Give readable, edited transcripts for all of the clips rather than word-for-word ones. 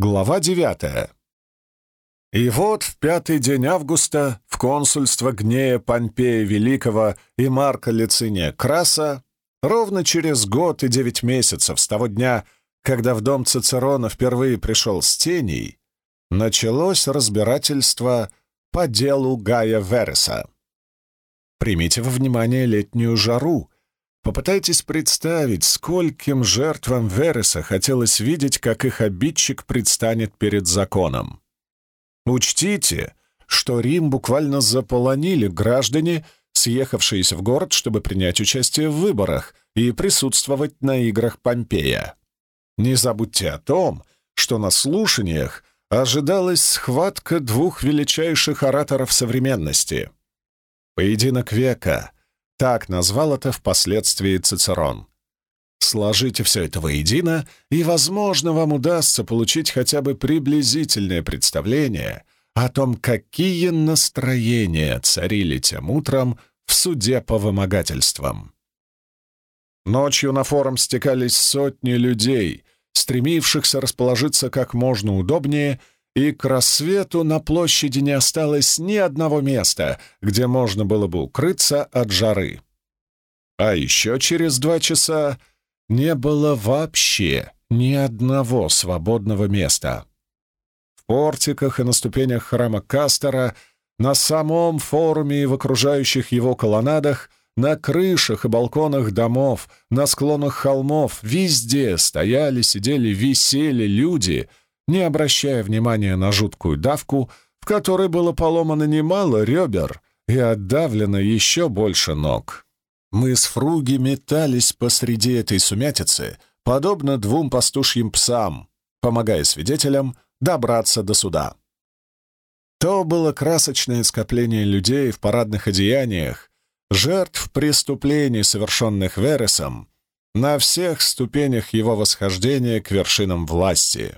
Глава 9. И вот в 5-й день августа в консульство Гнея Помпея Великого и Марка Лициния Краса, ровно через год и 9 месяцев с того дня, когда в дом Цицерона впервые пришел Стений, началось разбирательство по делу Гая Вереса. Примите во внимание летнюю жару. Попытайтесь представить, скольким жертвам Вереса хотелось видеть, как их обидчик предстанет перед законом. Учтите, что Рим буквально заполонили граждане, съехавшиеся в город, чтобы принять участие в выборах и присутствовать на играх Помпея. Не забудьте о том, что на слушаниях ожидалась схватка двух величайших ораторов современности. «Поединок века» — так назвал это впоследствии Цицерон. Сложите все это воедино, и, возможно, вам удастся получить хотя бы приблизительное представление о том, какие настроения царили тем утром в суде по вымогательствам. Ночью на форум стекались сотни людей, стремившихся расположиться как можно удобнее, и к рассвету на площади не осталось ни одного места, где можно было бы укрыться от жары. А еще через 2 часа не было вообще ни одного свободного места. В портиках и на ступенях храма Кастора, на самом форуме и в окружающих его колоннадах, на крышах и балконах домов, на склонах холмов, везде стояли, сидели, висели люди, не обращая внимания на жуткую давку, в которой было поломано немало ребер и отдавлено еще больше ног. Мы с Фруги метались посреди этой сумятицы, подобно 2 пастушьим псам, помогая свидетелям добраться до суда. То было красочное скопление людей в парадных одеяниях, жертв преступлений, совершенных Вересом, на всех ступенях его восхождения к вершинам власти.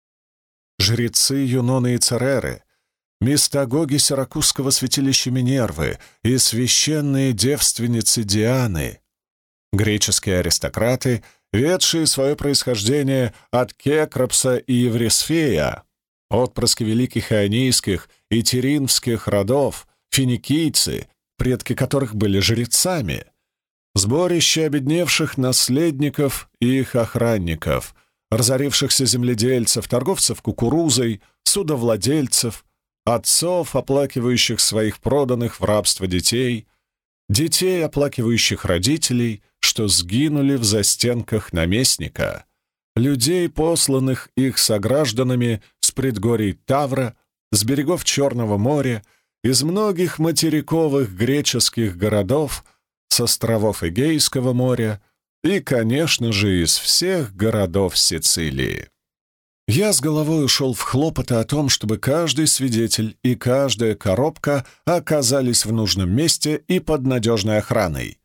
Жрецы Юноны и Цереры, мистагоги сиракузского святилища Минервы и священные девственницы Дианы, греческие аристократы, ведшие свое происхождение от Кекропса и Еврисфея, отпрыски великих ионийских и тиринских родов, финикийцы, предки которых были жрецами, сборище обедневших наследников и их охранников, разорившихся земледельцев, торговцев кукурузой, судовладельцев, отцов, оплакивающих своих проданных в рабство детей, детей, оплакивающих родителей, что сгинули в застенках наместника, людей, посланных их согражданами с предгорий Тавра, с берегов Черного моря, из многих материковых греческих городов, с островов Эгейского моря и, конечно же, из всех городов Сицилии. Я с головой ушел в хлопоты о том, чтобы каждый свидетель и каждая коробка оказались в нужном месте и под надежной охраной.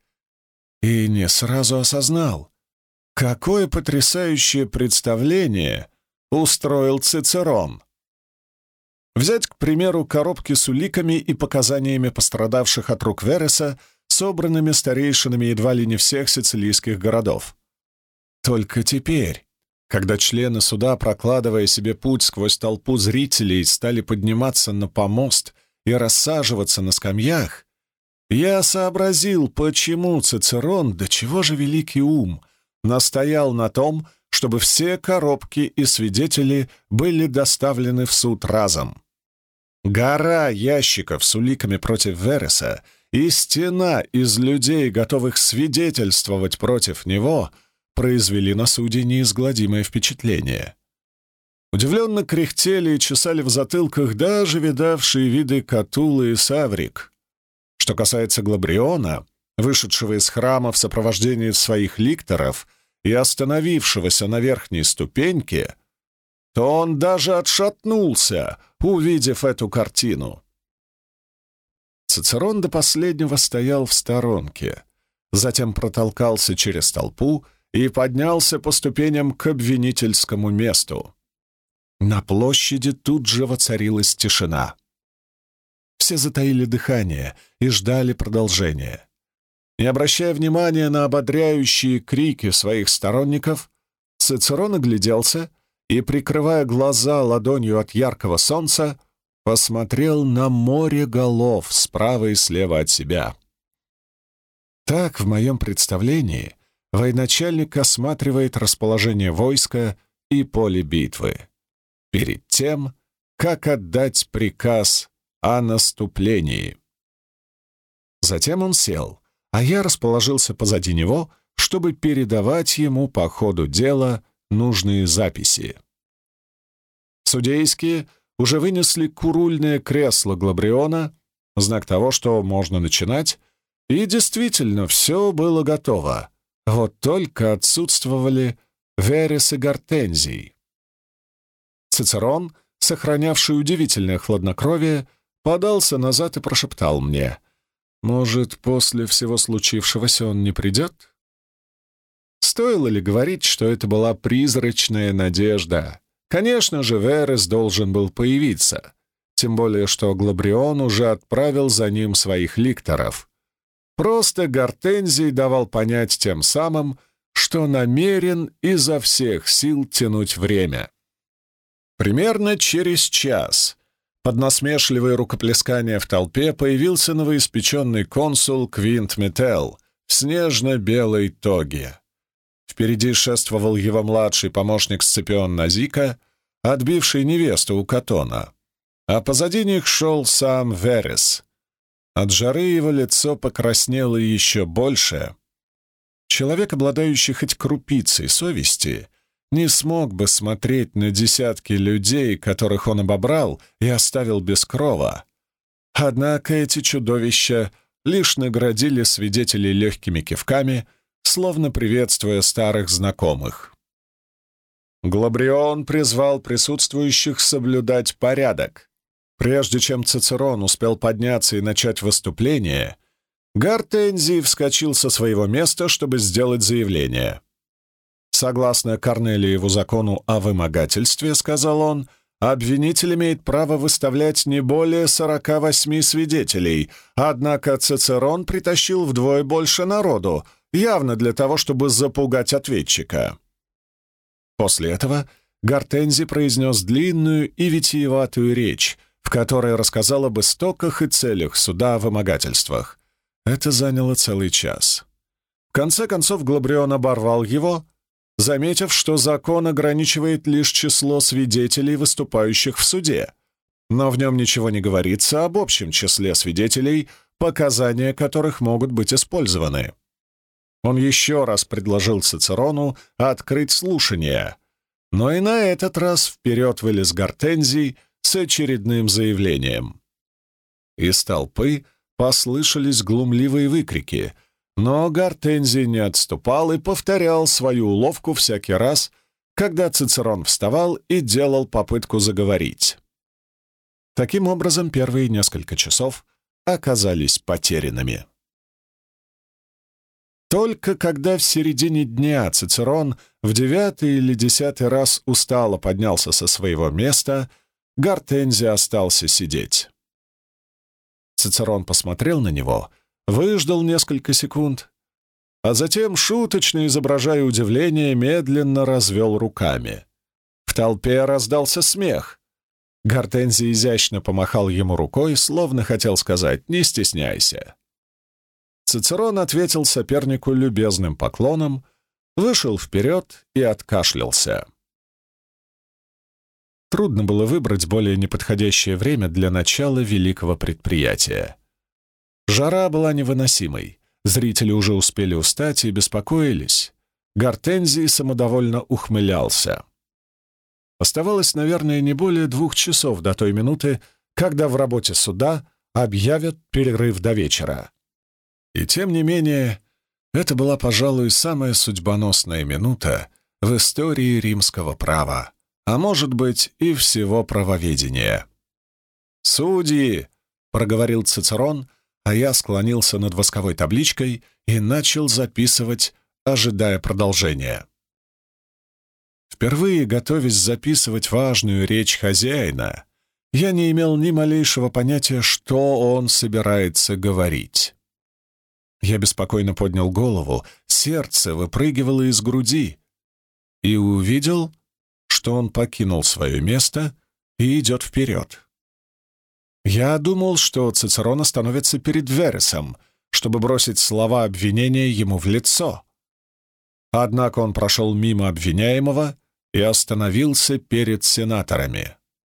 И не сразу осознал, какое потрясающее представление устроил Цицерон. Взять, к примеру, коробки с уликами и показаниями пострадавших от рук Вереса, собранными старейшинами едва ли не всех сицилийских городов. Только теперь, когда члены суда, прокладывая себе путь сквозь толпу зрителей, стали подниматься на помост и рассаживаться на скамьях, я сообразил, почему Цицерон, до чего же великий ум, настоял на том, чтобы все коробки и свидетели были доставлены в суд разом. Гора ящиков с уликами против Вереса и стена из людей, готовых свидетельствовать против него, произвели на суде неизгладимое впечатление. Удивленно кряхтели и чесали в затылках даже видавшие виды Катулы и Саврик. Что касается Глабриона, вышедшего из храма в сопровождении своих ликторов и остановившегося на верхней ступеньке, то он даже отшатнулся, увидев эту картину. Цицерон до последнего стоял в сторонке, затем протолкался через толпу и поднялся по ступеням к обвинительскому месту. На площади тут же воцарилась тишина. Все затаили дыхание и ждали продолжения. Не обращая внимания на ободряющие крики своих сторонников, Цицерон огляделся и, прикрывая глаза ладонью от яркого солнца, посмотрел на море голов справа и слева от себя. Так, в моем представлении, военачальник осматривает расположение войска и поле битвы перед тем, как отдать приказ о наступлении. Затем он сел, а я расположился позади него, чтобы передавать ему по ходу дела нужные записи. Судейские уже вынесли курульное кресло Глабриона, знак того, что можно начинать, и действительно все было готово. Вот только отсутствовали Верес и Гортензий. Цицерон, сохранявший удивительное хладнокровие, подался назад и прошептал мне: «Может, после всего случившегося он не придет?» Стоило ли говорить, что это была призрачная надежда? Конечно же, Верес должен был появиться, тем более что Глабрион уже отправил за ним своих ликторов. Просто Гортензий давал понять тем самым, что намерен изо всех сил тянуть время. Примерно через час под насмешливые рукоплескания в толпе появился новоиспеченный консул Квинт Метел в снежно-белой тоге. Впереди шествовал его младший помощник Сципион Назика, отбивший невесту у Катона, а позади них шел сам Верес. От жары его лицо покраснело еще больше. Человек, обладающий хоть крупицей совести, не смог бы смотреть на десятки людей, которых он обобрал и оставил без крова. Однако эти чудовища лишь наградили свидетелей легкими кивками, словно приветствуя старых знакомых. Глабрион призвал присутствующих соблюдать порядок. Прежде чем Цицерон успел подняться и начать выступление, Гортензий вскочил со своего места, чтобы сделать заявление. «Согласно Корнелиеву закону о вымогательстве, — сказал он, — обвинитель имеет право выставлять не более 48 свидетелей, однако Цицерон притащил вдвое больше народу, явно для того, чтобы запугать ответчика». После этого Гортензий произнес длинную и витиеватую речь, в которой рассказал об истоках и целях суда о вымогательствах. Это заняло целый час. В конце концов Глабрион оборвал его, заметив, что закон ограничивает лишь число свидетелей, выступающих в суде, но в нем ничего не говорится об общем числе свидетелей, показания которых могут быть использованы. Он еще раз предложил Цицерону открыть слушание, но и на этот раз вперед вылез Гортензий с очередным заявлением. Из толпы послышались глумливые выкрики, но Гортензий не отступал и повторял свою уловку всякий раз, когда Цицерон вставал и делал попытку заговорить. Таким образом, первые несколько часов оказались потерянными. Только когда в середине дня Цицерон в 9-й или 10-й раз устало поднялся со своего места, Гортензий остался сидеть. Цицерон посмотрел на него, выждал несколько секунд, а затем, шуточно изображая удивление, медленно развел руками. В толпе раздался смех. Гортензий изящно помахал ему рукой, словно хотел сказать: «Не стесняйся». Цицерон ответил сопернику любезным поклоном, вышел вперед и откашлялся. Трудно было выбрать более неподходящее время для начала великого предприятия. Жара была невыносимой, зрители уже успели устать и беспокоились. Гортензий самодовольно ухмылялся. Оставалось, наверное, не более 2 часов до той минуты, когда в работе суда объявят перерыв до вечера. И тем не менее, это была, пожалуй, самая судьбоносная минута в истории римского права, а может быть и всего правоведения. «Судьи!» — проговорил Цицерон, а я склонился над восковой табличкой и начал записывать, ожидая продолжения. Впервые, готовясь записывать важную речь хозяина, я не имел ни малейшего понятия, что он собирается говорить. Я беспокойно поднял голову, сердце выпрыгивало из груди и увидел что он покинул свое место и идет вперед. Я думал, что Цицерон остановится перед Вересом, чтобы бросить слова обвинения ему в лицо. Однако он прошел мимо обвиняемого и остановился перед сенаторами.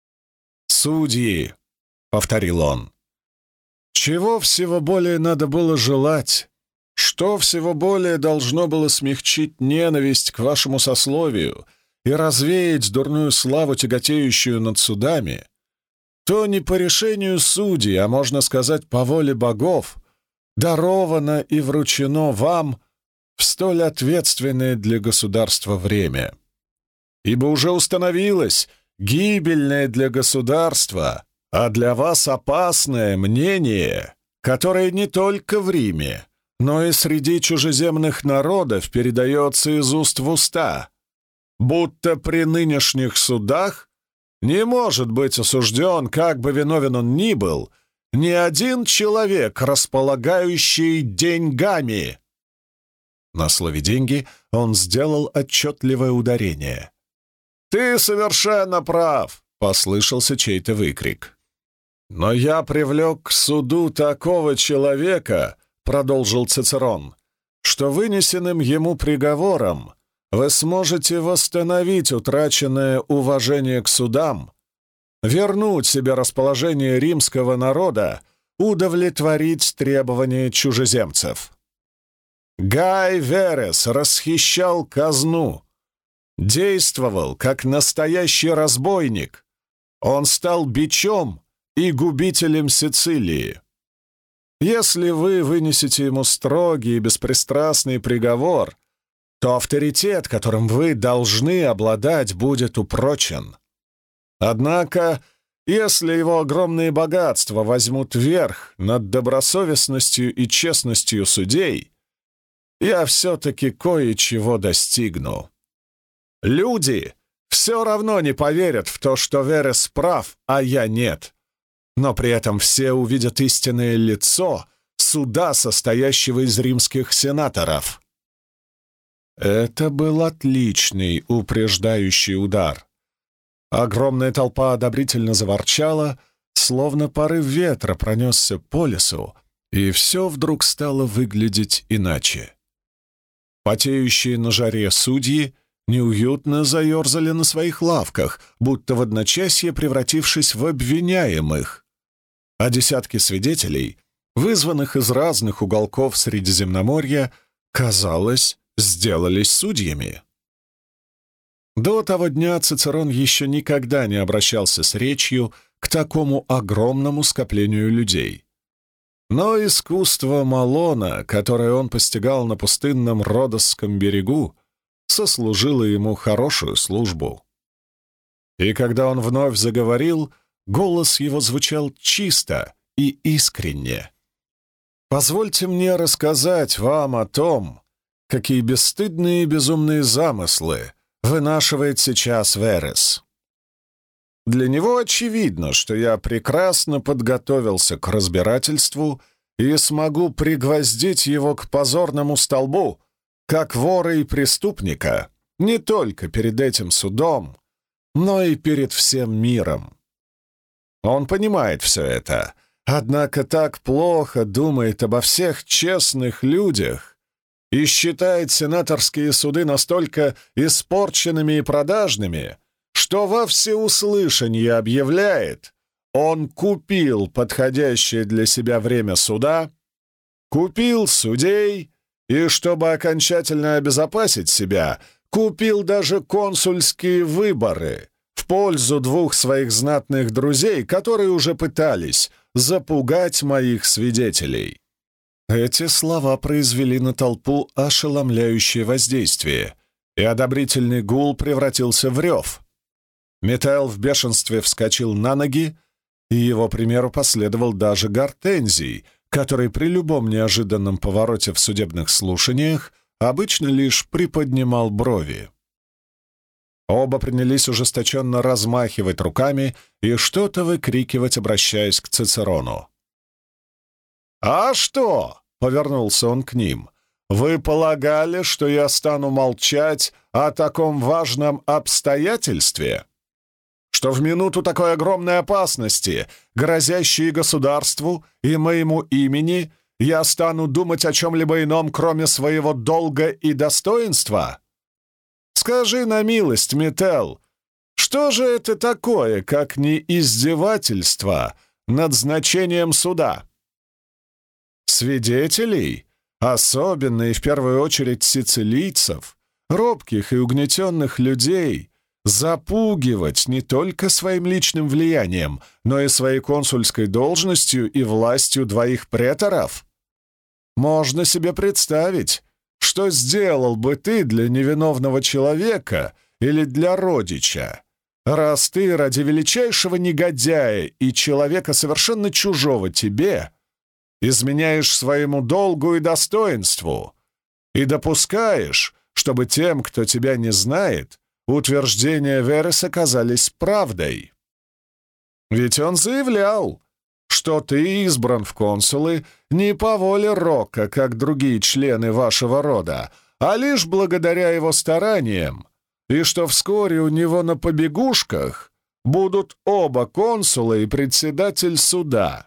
«Судьи», — повторил он, — «чего всего более надо было желать? Что всего более должно было смягчить ненависть к вашему сословию и развеять дурную славу, тяготеющую над судами, то не по решению судей, а, можно сказать, по воле богов, даровано и вручено вам в столь ответственное для государства время. Ибо уже установилось гибельное для государства, а для вас опасное мнение, которое не только в Риме, но и среди чужеземных народов передается из уст в уста, будто при нынешних судах не может быть осужден, как бы виновен он ни был, ни один человек, располагающий деньгами». На слове «деньги» он сделал отчетливое ударение. «Ты совершенно прав!» — послышался чей-то выкрик. «Но я привлек к суду такого человека, — продолжил Цицерон, — что вынесенным ему приговором вы сможете восстановить утраченное уважение к судам, вернуть себе расположение римского народа, удовлетворить требования чужеземцев. Гай Верес расхищал казну, действовал как настоящий разбойник. Он стал бичом и губителем Сицилии. Если вы вынесете ему строгий и беспристрастный приговор, то авторитет, которым вы должны обладать, будет упрочен. Однако, если его огромные богатства возьмут верх над добросовестностью и честностью судей, я все-таки кое-чего достигну. Люди все равно не поверят в то, что Верес прав, а я нет. Но при этом все увидят истинное лицо суда, состоящего из римских сенаторов». Это был отличный упреждающий удар. Огромная толпа одобрительно заворчала, словно порыв ветра пронесся по лесу, и все вдруг стало выглядеть иначе. Потеющие на жаре судьи неуютно заерзали на своих лавках, будто в одночасье превратившись в обвиняемых, а десятки свидетелей, вызванных из разных уголков Средиземноморья, казалось, сделались судьями. До того дня Цицерон еще никогда не обращался с речью к такому огромному скоплению людей. Но искусство Малона, которое он постигал на пустынном Родосском берегу, сослужило ему хорошую службу. И когда он вновь заговорил, голос его звучал чисто и искренне. «Позвольте мне рассказать вам о том, какие бесстыдные и безумные замыслы вынашивает сейчас Верес. Для него очевидно, что я прекрасно подготовился к разбирательству и смогу пригвоздить его к позорному столбу, как вора и преступника, не только перед этим судом, но и перед всем миром. Он понимает все это, однако так плохо думает обо всех честных людях и считает сенаторские суды настолько испорченными и продажными, что во всеуслышание объявляет: он купил подходящее для себя время суда, купил судей и, чтобы окончательно обезопасить себя, купил даже консульские выборы в пользу двух своих знатных друзей, которые уже пытались запугать моих свидетелей. Эти слова произвели на толпу ошеломляющее воздействие, и одобрительный гул превратился в рев. Метел в бешенстве вскочил на ноги, и его примеру последовал даже Гортензий, который при любом неожиданном повороте в судебных слушаниях обычно лишь приподнимал брови. Оба принялись ожесточенно размахивать руками и что-то выкрикивать, обращаясь к Цицерону. «А что?» — повернулся он к ним. Вы полагали, что я стану молчать о таком важном обстоятельстве? Что в минуту такой огромной опасности, грозящей государству и моему имени, я стану думать о чем-либо ином, кроме своего долга и достоинства? Скажи на милость, Миттел, что же это такое, как не издевательство над значением суда? Свидетелей, особенно и в первую очередь сицилийцев, робких и угнетенных людей, запугивать не только своим личным влиянием, но и своей консульской должностью и властью двоих преторов? Можно себе представить, что сделал бы ты для невиновного человека или для родича, раз ты ради величайшего негодяя и человека совершенно чужого тебе изменяешь своему долгу и достоинству и допускаешь, чтобы тем, кто тебя не знает, утверждения Вереса казались правдой. Ведь он заявлял, что ты избран в консулы не по воле Рока, как другие члены вашего рода, а лишь благодаря его стараниям, и что вскоре у него на побегушках будут оба консула и председатель суда.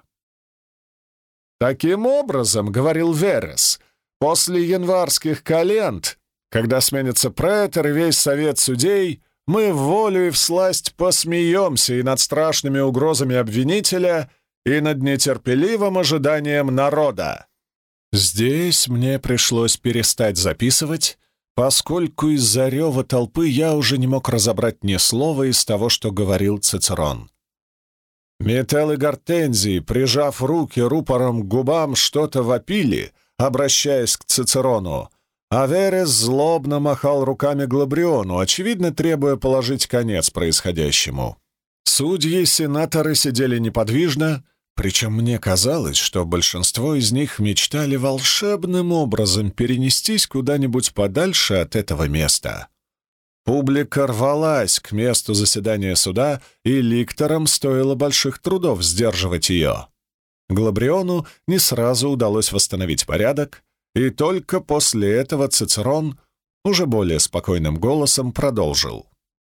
Таким образом, — говорил Верес, — после январских календ, когда сменится претор и весь совет судей, мы в волю и всласть посмеемся и над страшными угрозами обвинителя, и над нетерпеливым ожиданием народа. Здесь мне пришлось перестать записывать, поскольку из-за рева толпы я уже не мог разобрать ни слова из того, что говорил Цицерон. Миттел и Гортензий, прижав руки рупором к губам, что-то вопили, обращаясь к Цицерону, а Верес злобно махал руками Глабриону, очевидно, требуя положить конец происходящему. Судьи и сенаторы сидели неподвижно, причем мне казалось, что большинство из них мечтали волшебным образом перенестись куда-нибудь подальше от этого места. Публика рвалась к месту заседания суда, и ликторам стоило больших трудов сдерживать ее. Глабриону не сразу удалось восстановить порядок, и только после этого Цицерон уже более спокойным голосом продолжил.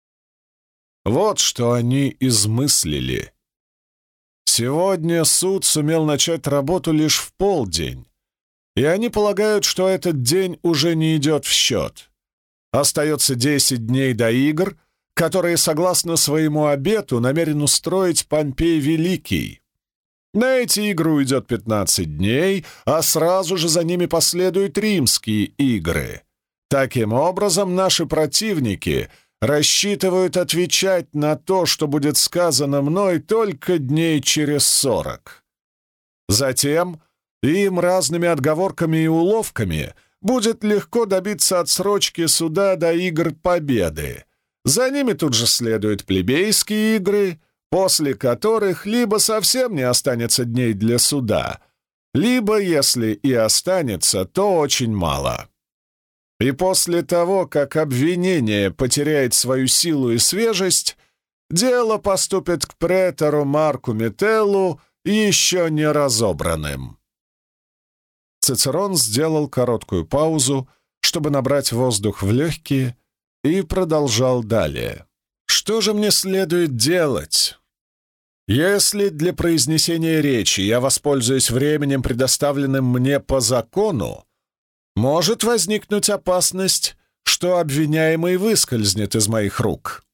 Вот что они измыслили. Сегодня суд сумел начать работу лишь в полдень, и они полагают, что этот день уже не идет в счет. Остается 10 дней до игр, которые, согласно своему обету, намерен устроить Помпей Великий. На эти игры уйдет 15 дней, а сразу же за ними последуют римские игры. Таким образом, наши противники рассчитывают отвечать на то, что будет сказано мной, только дней через 40. Затем им разными отговорками и уловками будет легко добиться отсрочки суда до игр победы. За ними тут же следуют плебейские игры, после которых либо совсем не останется дней для суда, либо, если и останется, то очень мало. И после того, как обвинение потеряет свою силу и свежесть, дело поступит к претору Марку Миттелу еще не разобранным. Цицерон сделал короткую паузу, чтобы набрать воздух в легкие, и продолжал далее. «Что же мне следует делать? Если для произнесения речи я воспользуюсь временем, предоставленным мне по закону, может возникнуть опасность, что обвиняемый выскользнет из моих рук.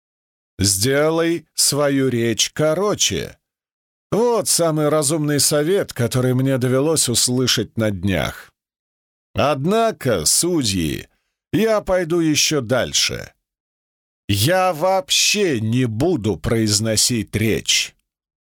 Сделай свою речь короче. Вот самый разумный совет, который мне довелось услышать на днях. Однако, судьи, я пойду еще дальше. Я вообще не буду произносить речь».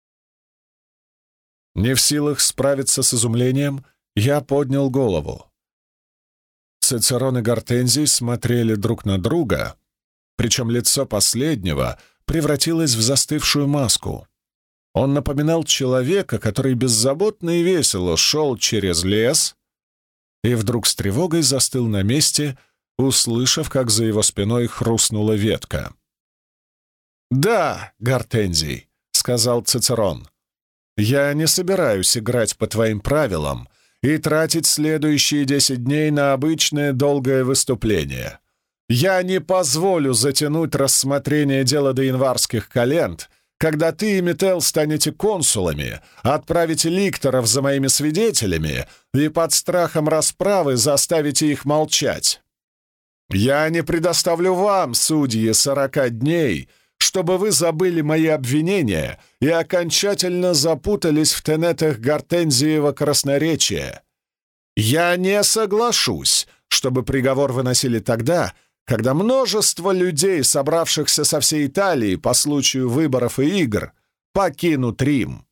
Не в силах справиться с изумлением, я поднял голову. Цицерон и Гортензий смотрели друг на друга, причем лицо последнего превратилось в застывшую маску. Он напоминал человека, который беззаботно и весело шел через лес и вдруг с тревогой застыл на месте, услышав, как за его спиной хрустнула ветка. «Да, Гортензий», — сказал Цицерон, — «я не собираюсь играть по твоим правилам и тратить следующие 10 дней на обычное долгое выступление. Я не позволю затянуть рассмотрение дела до январских календ, когда ты и Метел станете консулами, отправите ликторов за моими свидетелями и под страхом расправы заставите их молчать. Я не предоставлю вам, судьи, 40 дней, чтобы вы забыли мои обвинения и окончательно запутались в тенетах Гортензиева красноречия. Я не соглашусь, чтобы приговор выносили тогда, когда множество людей, собравшихся со всей Италии по случаю выборов и игр, покинут Рим.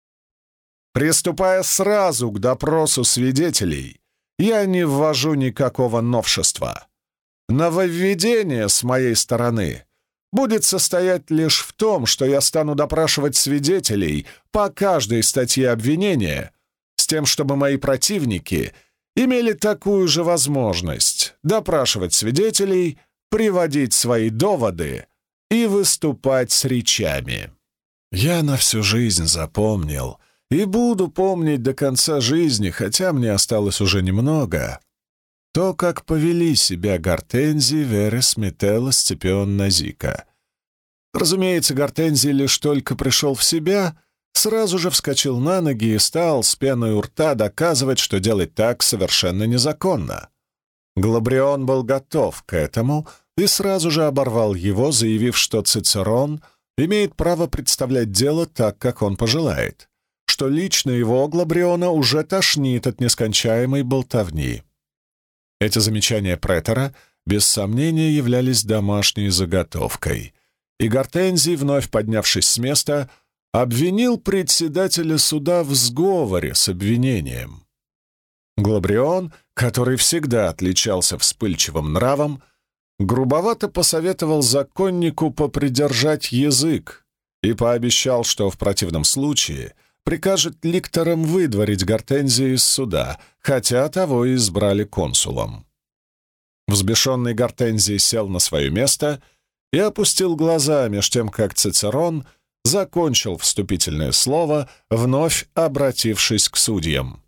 Приступая сразу к допросу свидетелей, я не ввожу никакого новшества. Нововведение с моей стороны будет состоять лишь в том, что я стану допрашивать свидетелей по каждой статье обвинения, с тем, чтобы мои противники имели такую же возможность допрашивать свидетелей, приводить свои доводы и выступать с речами. Я на всю жизнь запомнил и буду помнить до конца жизни, хотя мне осталось уже немного, то, как повели себя Гортензий, Верес, Метелло, Сципион, Назика. Разумеется, Гортензий лишь только пришел в себя, сразу же вскочил на ноги и стал с пеной у рта доказывать, что делать так совершенно незаконно. Глабрион был готов к этому и сразу же оборвал его, заявив, что Цицерон имеет право представлять дело так, как он пожелает, что лично его, Глабриона, уже тошнит от нескончаемой болтовни. Эти замечания претора, без сомнения, являлись домашней заготовкой, и Гортензий, вновь поднявшись с места, обвинил председателя суда в сговоре с обвинением. Глабрион, который всегда отличался вспыльчивым нравом, грубовато посоветовал законнику попридержать язык и пообещал, что в противном случае прикажет ликторам выдворить Гортензия из суда, хотя того и избрали консулом. Взбешенный Гортензий сел на свое место и опустил глаза, меж тем как Цицерон закончил вступительное слово, вновь обратившись к судьям.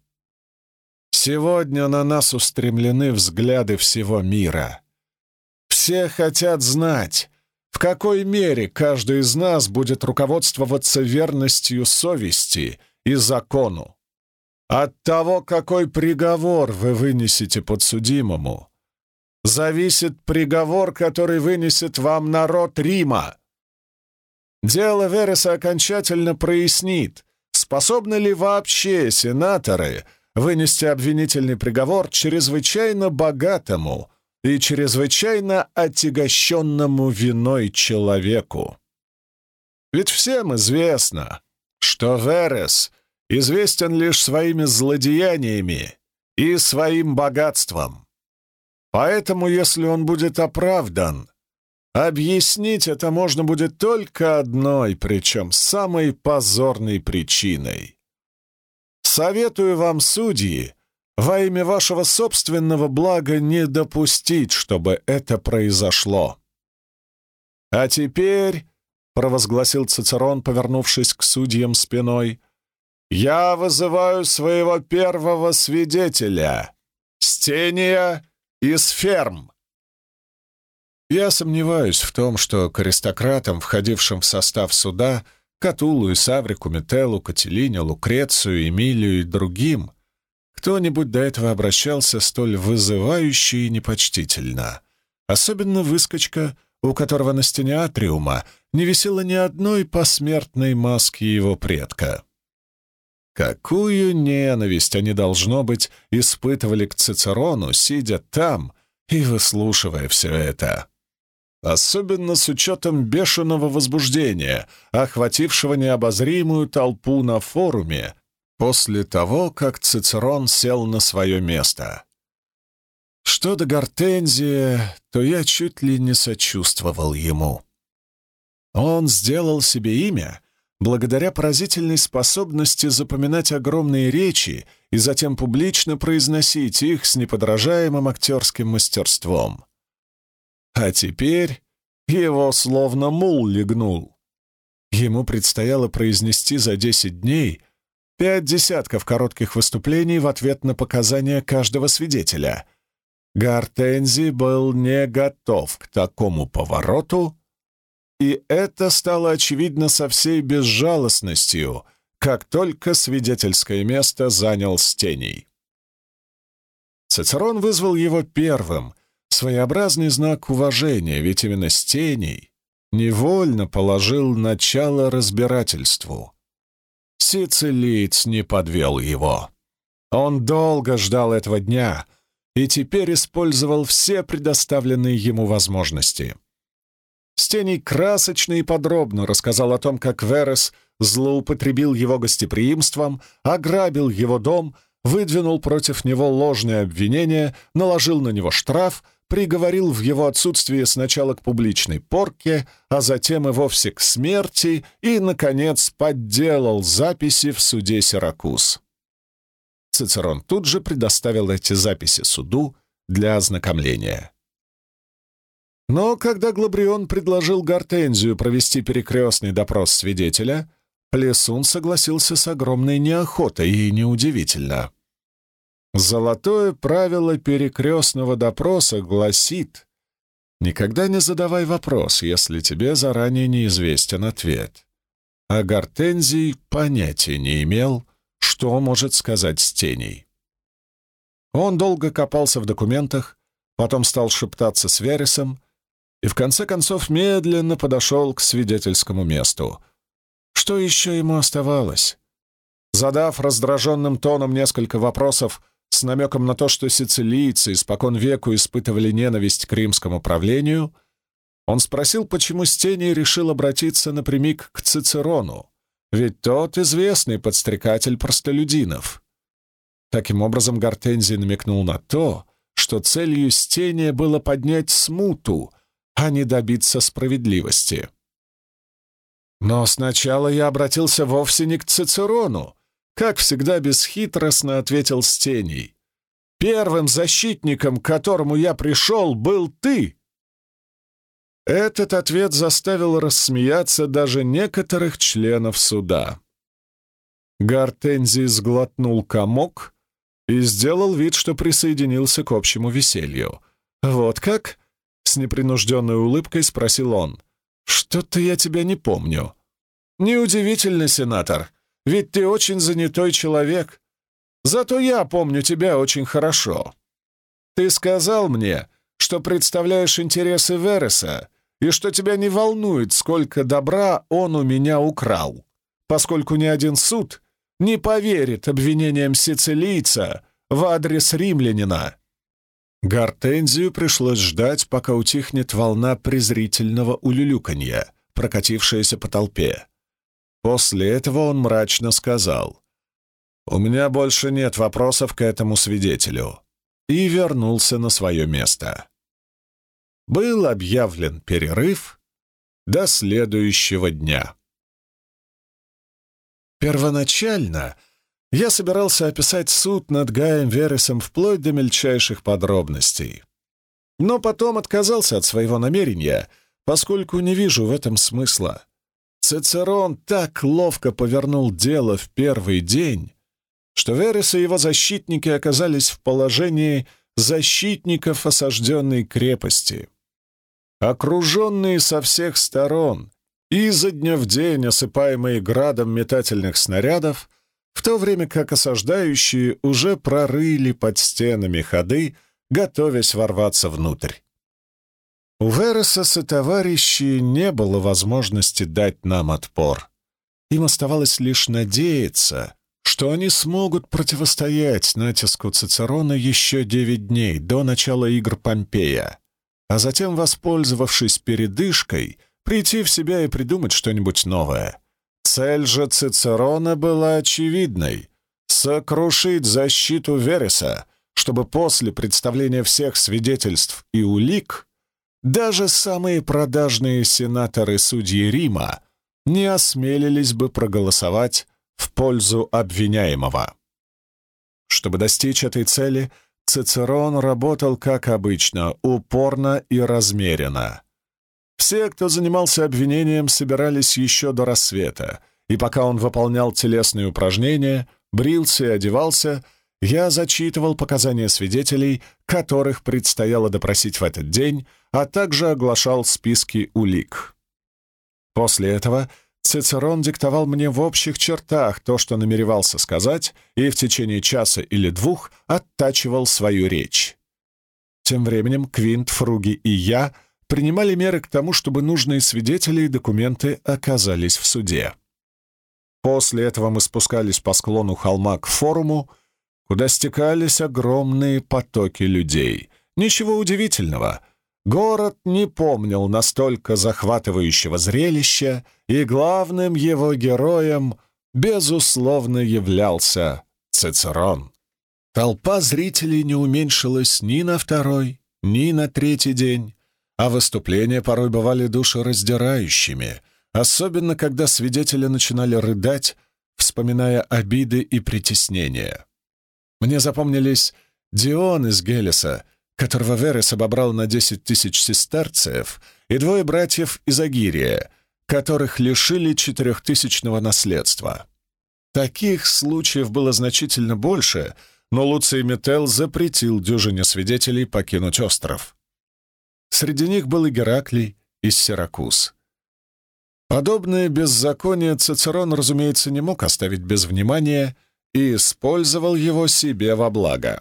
«Сегодня на нас устремлены взгляды всего мира. Все хотят знать, в какой мере каждый из нас будет руководствоваться верностью совести и закону. От того, какой приговор вы вынесете подсудимому, зависит приговор, который вынесет вам народ Рима. Дело Вереса окончательно прояснит, способны ли вообще сенаторы вынести обвинительный приговор чрезвычайно богатому и чрезвычайно отягощенному виной человеку. Ведь всем известно, что Верес известен лишь своими злодеяниями и своим богатством. Поэтому, если он будет оправдан, объяснить это можно будет только одной, причем самой позорной причиной. Советую вам, судьи, во имя вашего собственного блага не допустить, чтобы это произошло. А теперь, — провозгласил Цицерон, повернувшись к судьям спиной, — я вызываю своего первого свидетеля, Стения из Ферм. Я сомневаюсь в том, что к аристократам, входившим в состав суда, Катулу, Саврику, Метеллу, Катилине, Лукрецию, Эмилию и другим, кто-нибудь до этого обращался столь вызывающе и непочтительно. Особенно выскочка, у которого на стене атриума не висело ни одной посмертной маски его предка. Какую ненависть они, должно быть, испытывали к Цицерону, сидя там и выслушивая все это. Особенно с учетом бешеного возбуждения, охватившего необозримую толпу на форуме после того, как Цицерон сел на свое место. Что до Гортензия, то я чуть ли не сочувствовал ему. Он сделал себе имя благодаря поразительной способности запоминать огромные речи и затем публично произносить их с неподражаемым актерским мастерством. А теперь его словно мул легнул. Ему предстояло произнести за 10 дней 5 десятков коротких выступлений в ответ на показания каждого свидетеля. Гортензий был не готов к такому повороту, и это стало очевидно со всей безжалостностью, как только свидетельское место занял Стений. Цицерон вызвал его первым, своеобразный знак уважения, ведь именно Стений невольно положил начало разбирательству. Сицилиец не подвел его. Он долго ждал этого дня и теперь использовал все предоставленные ему возможности. Стений красочно и подробно рассказал о том, как Верес злоупотребил его гостеприимством, ограбил его дом, выдвинул против него ложные обвинения, наложил на него штраф, приговорил в его отсутствие сначала к публичной порке, а затем и вовсе к смерти и, наконец, подделал записи в суде Сиракуз. Цицерон тут же предоставил эти записи суду для ознакомления. Но когда Глабрион предложил Гортензию провести перекрестный допрос свидетеля, Плесун согласился с огромной неохотой, и неудивительно. Золотое правило перекрестного допроса гласит: никогда не задавай вопрос, если тебе заранее неизвестен ответ. А Гортензий понятия не имел, что может сказать Стений. Он долго копался в документах, потом стал шептаться с Вересом и в конце концов медленно подошел к свидетельскому месту. Что еще ему оставалось? Задав раздраженным тоном несколько вопросов с намеком на то, что сицилийцы испокон веку испытывали ненависть к римскому правлению, он спросил, почему Стений решил обратиться напрямик к Цицерону, ведь тот известный подстрекатель простолюдинов. Таким образом, Гортензий намекнул на то, что целью Стения было поднять смуту, а не добиться справедливости. Но сначала я обратился вовсе не к Цицерону, как всегда бесхитростно ответил Стений. Первым защитником, к которому я пришел, был ты. Этот ответ заставил рассмеяться даже некоторых членов суда. Гортензий сглотнул комок и сделал вид, что присоединился к общему веселью. «Вот как?» — с непринужденной улыбкой спросил он. «Что-то я тебя не помню». «Неудивительно, сенатор, ведь ты очень занятой человек. Зато я помню тебя очень хорошо. Ты сказал мне, что представляешь интересы Вереса, и что тебя не волнует, сколько добра он у меня украл, поскольку ни один суд не поверит обвинениям сицилийца в адрес римлянина». Гортензию пришлось ждать, пока утихнет волна презрительного улюлюканья, прокатившаяся по толпе. После этого он мрачно сказал: «У меня больше нет вопросов к этому свидетелю», и вернулся на свое место. Был объявлен перерыв до следующего дня. Первоначально я собирался описать суд над Гаем Вересом вплоть до мельчайших подробностей, но потом отказался от своего намерения, поскольку не вижу в этом смысла. Цицерон так ловко повернул дело в первый день, что Верес и его защитники оказались в положении защитников осажденной крепости. Окруженные со всех сторон, изо дня в день осыпаемые градом метательных снарядов, в то время как осаждающие уже прорыли под стенами ходы, готовясь ворваться внутрь. У Вереса сотоварищей не было возможности дать нам отпор. Им оставалось лишь надеяться, что они смогут противостоять натиску Цицерона еще 9 дней до начала игр Помпея, а затем, воспользовавшись передышкой, прийти в себя и придумать что-нибудь новое. Цель же Цицерона была очевидной — сокрушить защиту Вереса, чтобы после представления всех свидетельств и улик даже самые продажные сенаторы-судьи Рима не осмелились бы проголосовать в пользу обвиняемого. Чтобы достичь этой цели, Цицерон работал, как обычно, упорно и размеренно. Все, кто занимался обвинением, собирались еще до рассвета и пока он выполнял телесные упражнения, брился и одевался, я зачитывал показания свидетелей, которых предстояло допросить в этот день, а также оглашал списки улик. После этого Цицерон диктовал мне в общих чертах то, что намеревался сказать, и в течение часа или двух оттачивал свою речь. Тем временем Квинт, Фруги и я принимали меры к тому, чтобы нужные свидетели и документы оказались в суде. После этого мы спускались по склону холма к форуму, куда стекались огромные потоки людей. Ничего удивительного. Город не помнил настолько захватывающего зрелища, и главным его героем, безусловно, являлся Цицерон. Толпа зрителей не уменьшилась ни на второй, ни на третий день, а выступления порой бывали душераздирающими, особенно когда свидетели начинали рыдать, вспоминая обиды и притеснения. Мне запомнились Дион из Гелеса, которого Верес обобрал на 10 тысяч сестерцев, и двое братьев из Агирия, которых лишили 4000-го наследства. Таких случаев было значительно больше, но Луций Метел запретил дюжине свидетелей покинуть остров. Среди них был и Гераклий из Сиракуз. Подобное беззаконие Цицерон, разумеется, не мог оставить без внимания и использовал его себе во благо.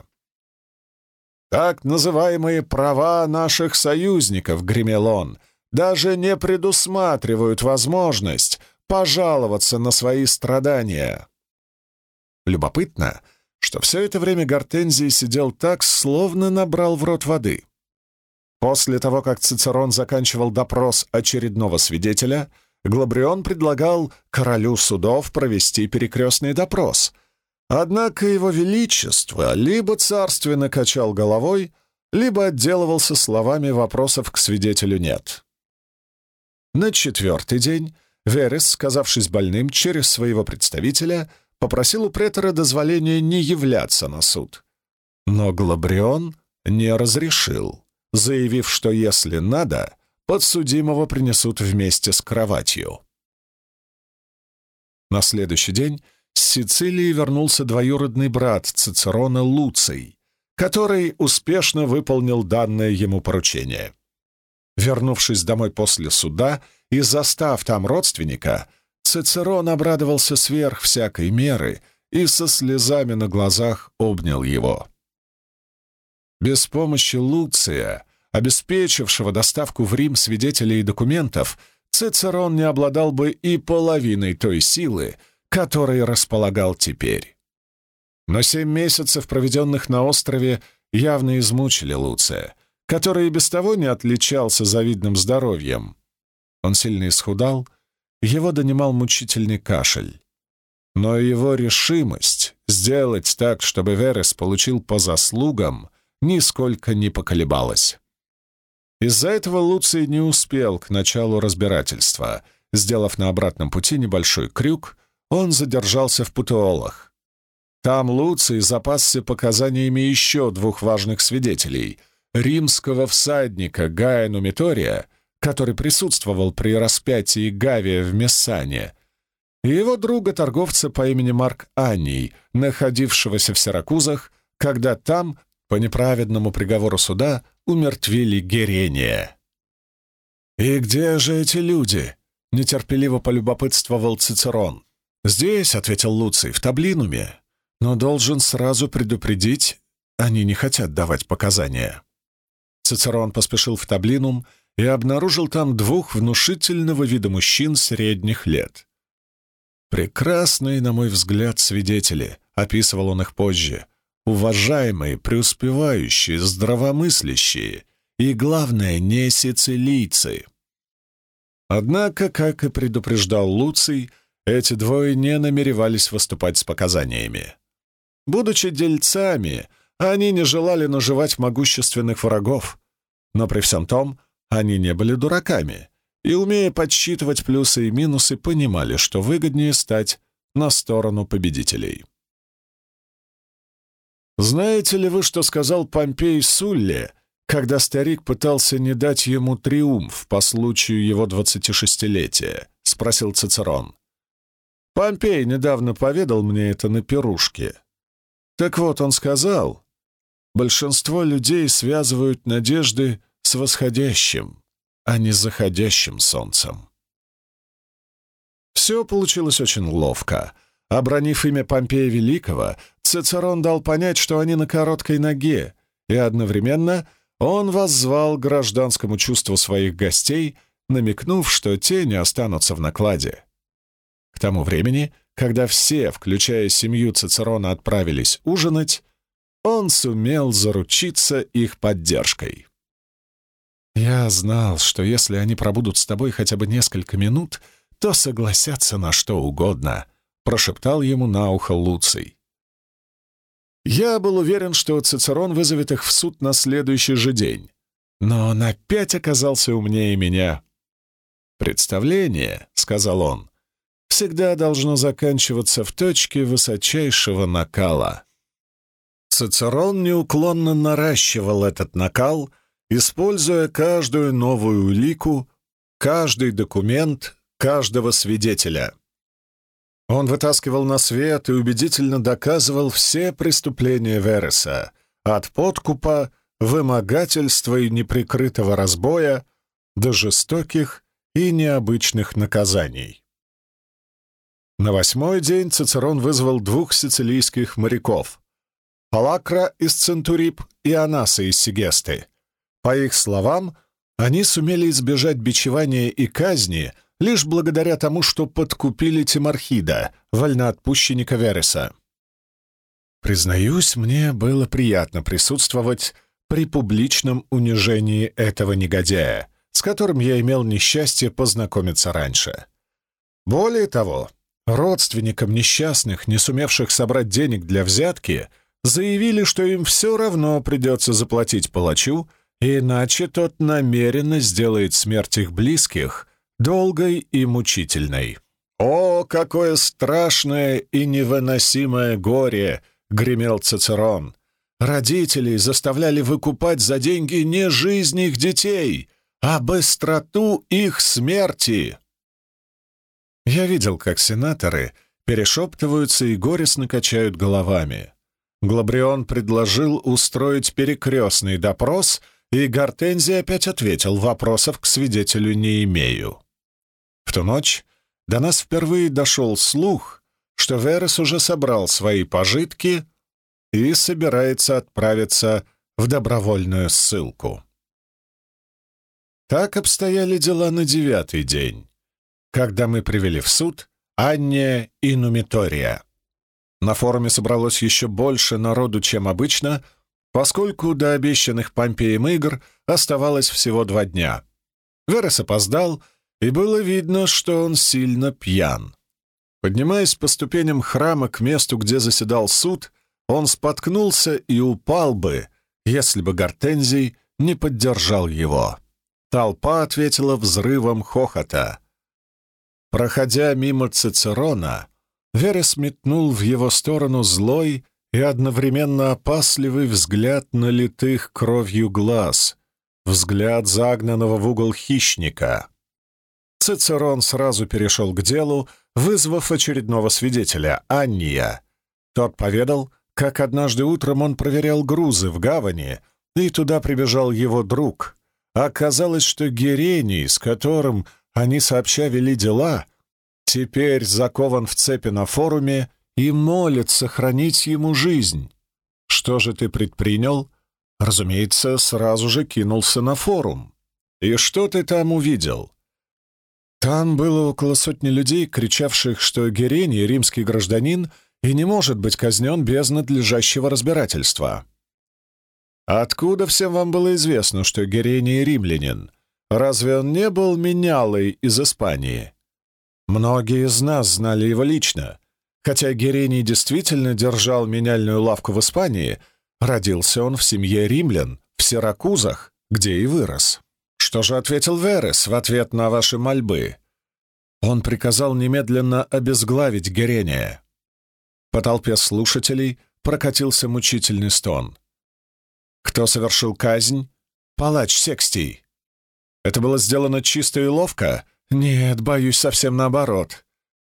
«Так называемые права наших союзников», — гремел он, — «даже не предусматривают возможность пожаловаться на свои страдания». Любопытно, что все это время Гортензий сидел так, словно набрал в рот воды. После того, как Цицерон заканчивал допрос очередного свидетеля, Глабрион предлагал королю судов провести перекрестный допрос. Однако его величество либо царственно качал головой, либо отделывался словами «вопросов к свидетелю нет». На четвертый день Верес, сказавшись больным через своего представителя, попросил у претора дозволения не являться на суд. Но Глабрион не разрешил, заявив, что если надо, подсудимого принесут вместе с кроватью. На следующий день с Сицилии вернулся двоюродный брат Цицерона Луций, который успешно выполнил данное ему поручение. Вернувшись домой после суда и застав там родственника, Цицерон обрадовался сверх всякой меры и со слезами на глазах обнял его. Без помощи Луция, обеспечившего доставку в Рим свидетелей и документов, Цицерон не обладал бы и половиной той силы, которой располагал теперь. Но 7 месяцев, проведенных на острове, явно измучили Луция, который и без того не отличался завидным здоровьем. Он сильно исхудал, его донимал мучительный кашель. Но его решимость сделать так, чтобы Верес получил по заслугам, нисколько не поколебалась. Из-за этого Луций не успел к началу разбирательства. Сделав на обратном пути небольшой крюк, он задержался в Путуолах. Там Луций запасся показаниями еще 2 важных свидетелей — римского всадника Гая Нумитория, который присутствовал при распятии Гавия в Мессане, и его друга-торговца по имени Марк Анний, находившегося в Сиракузах, когда там, по неправедному приговору суда, умертвили Герения. «И где же эти люди?» — нетерпеливо полюбопытствовал Цицерон. «Здесь», — ответил Луций, — «в Таблинуме. Но должен сразу предупредить, они не хотят давать показания». Цицерон поспешил в Таблинум и обнаружил там 2 внушительного вида мужчин средних лет. «Прекрасные, на мой взгляд, свидетели», — описывал он их позже, «уважаемые, преуспевающие, здравомыслящие и, главное, не сицилийцы». Однако, как и предупреждал Луций, эти 2 не намеревались выступать с показаниями. Будучи дельцами, они не желали наживать могущественных врагов, но при всем том они не были дураками и, умея подсчитывать плюсы и минусы, понимали, что выгоднее стать на сторону победителей. Знаете ли вы, что сказал Помпей Сулле, когда старик пытался не дать ему триумф по случаю его 26-летия? — спросил Цицерон. Помпей недавно поведал мне это на пирушке. Так вот, он сказал, большинство людей связывают надежды с восходящим, а не с заходящим солнцем. Все получилось очень ловко. Обронив имя Помпея Великого, Цицерон дал понять, что они на короткой ноге, и одновременно он воззвал к гражданскому чувству своих гостей, намекнув, что те не останутся в накладе. К тому времени, когда все, включая семью Цицерона, отправились ужинать, он сумел заручиться их поддержкой. «Я знал, что если они пробудут с тобой хотя бы несколько минут, то согласятся на что угодно», — прошептал ему на ухо Луций. Я был уверен, что Цицерон вызовет их в суд на следующий же день, но он опять оказался умнее меня. «Представление», — сказал он, — «всегда должно заканчиваться в точке высочайшего накала». Цицерон неуклонно наращивал этот накал, используя каждую новую улику, каждый документ, каждого свидетеля. Он вытаскивал на свет и убедительно доказывал все преступления Вереса, от подкупа, вымогательства и неприкрытого разбоя до жестоких и необычных наказаний. На 8-й день Цицерон вызвал 2 сицилийских моряков — Палакра из Центурип и Анаса из Сегесты. По их словам, они сумели избежать бичевания и казни лишь благодаря тому, что подкупили Тимархида, вольноотпущенника Вереса. Признаюсь, мне было приятно присутствовать при публичном унижении этого негодяя, с которым я имел несчастье познакомиться раньше. Более того, родственникам несчастных, не сумевших собрать денег для взятки, заявили, что им все равно придется заплатить палачу, иначе тот намеренно сделает смерть их близких долгой и мучительной. «О, какое страшное и невыносимое горе!» — гремел Цицерон. «Родителей заставляли выкупать за деньги не жизнь их детей, а быстроту их смерти!» Я видел, как сенаторы перешептываются и горестно качают головами. Глабрион предложил устроить перекрестный допрос, и Гортензий опять ответил: «Вопросов к свидетелю не имею». В ту ночь до нас впервые дошел слух, что Верес уже собрал свои пожитки и собирается отправиться в добровольную ссылку. Так обстояли дела на 9-й день, когда мы привели в суд Анния и Нумитория. На форуме собралось еще больше народу, чем обычно, поскольку до обещанных Помпеем игр оставалось всего 2 дня. Верес опоздал, и было видно, что он сильно пьян. Поднимаясь по ступеням храма к месту, где заседал суд, он споткнулся и упал бы, если бы Гортензий не поддержал его. Толпа ответила взрывом хохота. Проходя мимо Цицерона, Верес метнул в его сторону злой и одновременно опасливый взгляд налитых кровью глаз, взгляд загнанного в угол хищника. Цицерон сразу перешел к делу, вызвав очередного свидетеля, Анния. Тот поведал, как однажды утром он проверял грузы в гавани, и туда прибежал его друг. Оказалось, что Герений, с которым они сообща вели дела, теперь закован в цепи на форуме и молит сохранить ему жизнь. Что же ты предпринял? Разумеется, сразу же кинулся на форум. И что ты там увидел? Там было около 100 людей, кричавших, что Герений — римский гражданин и не может быть казнен без надлежащего разбирательства. Откуда всем вам было известно, что Герений — римлянин? Разве он не был менялой из Испании? Многие из нас знали его лично. Хотя Герений действительно держал меняльную лавку в Испании, родился он в семье римлян, в Сиракузах, где и вырос. Что же ответил Верес в ответ на ваши мольбы? Он приказал немедленно обезглавить Герения. По толпе слушателей прокатился мучительный стон. Кто совершил казнь? Палач Секстий. Это было сделано чисто и ловко? Нет, боюсь, совсем наоборот.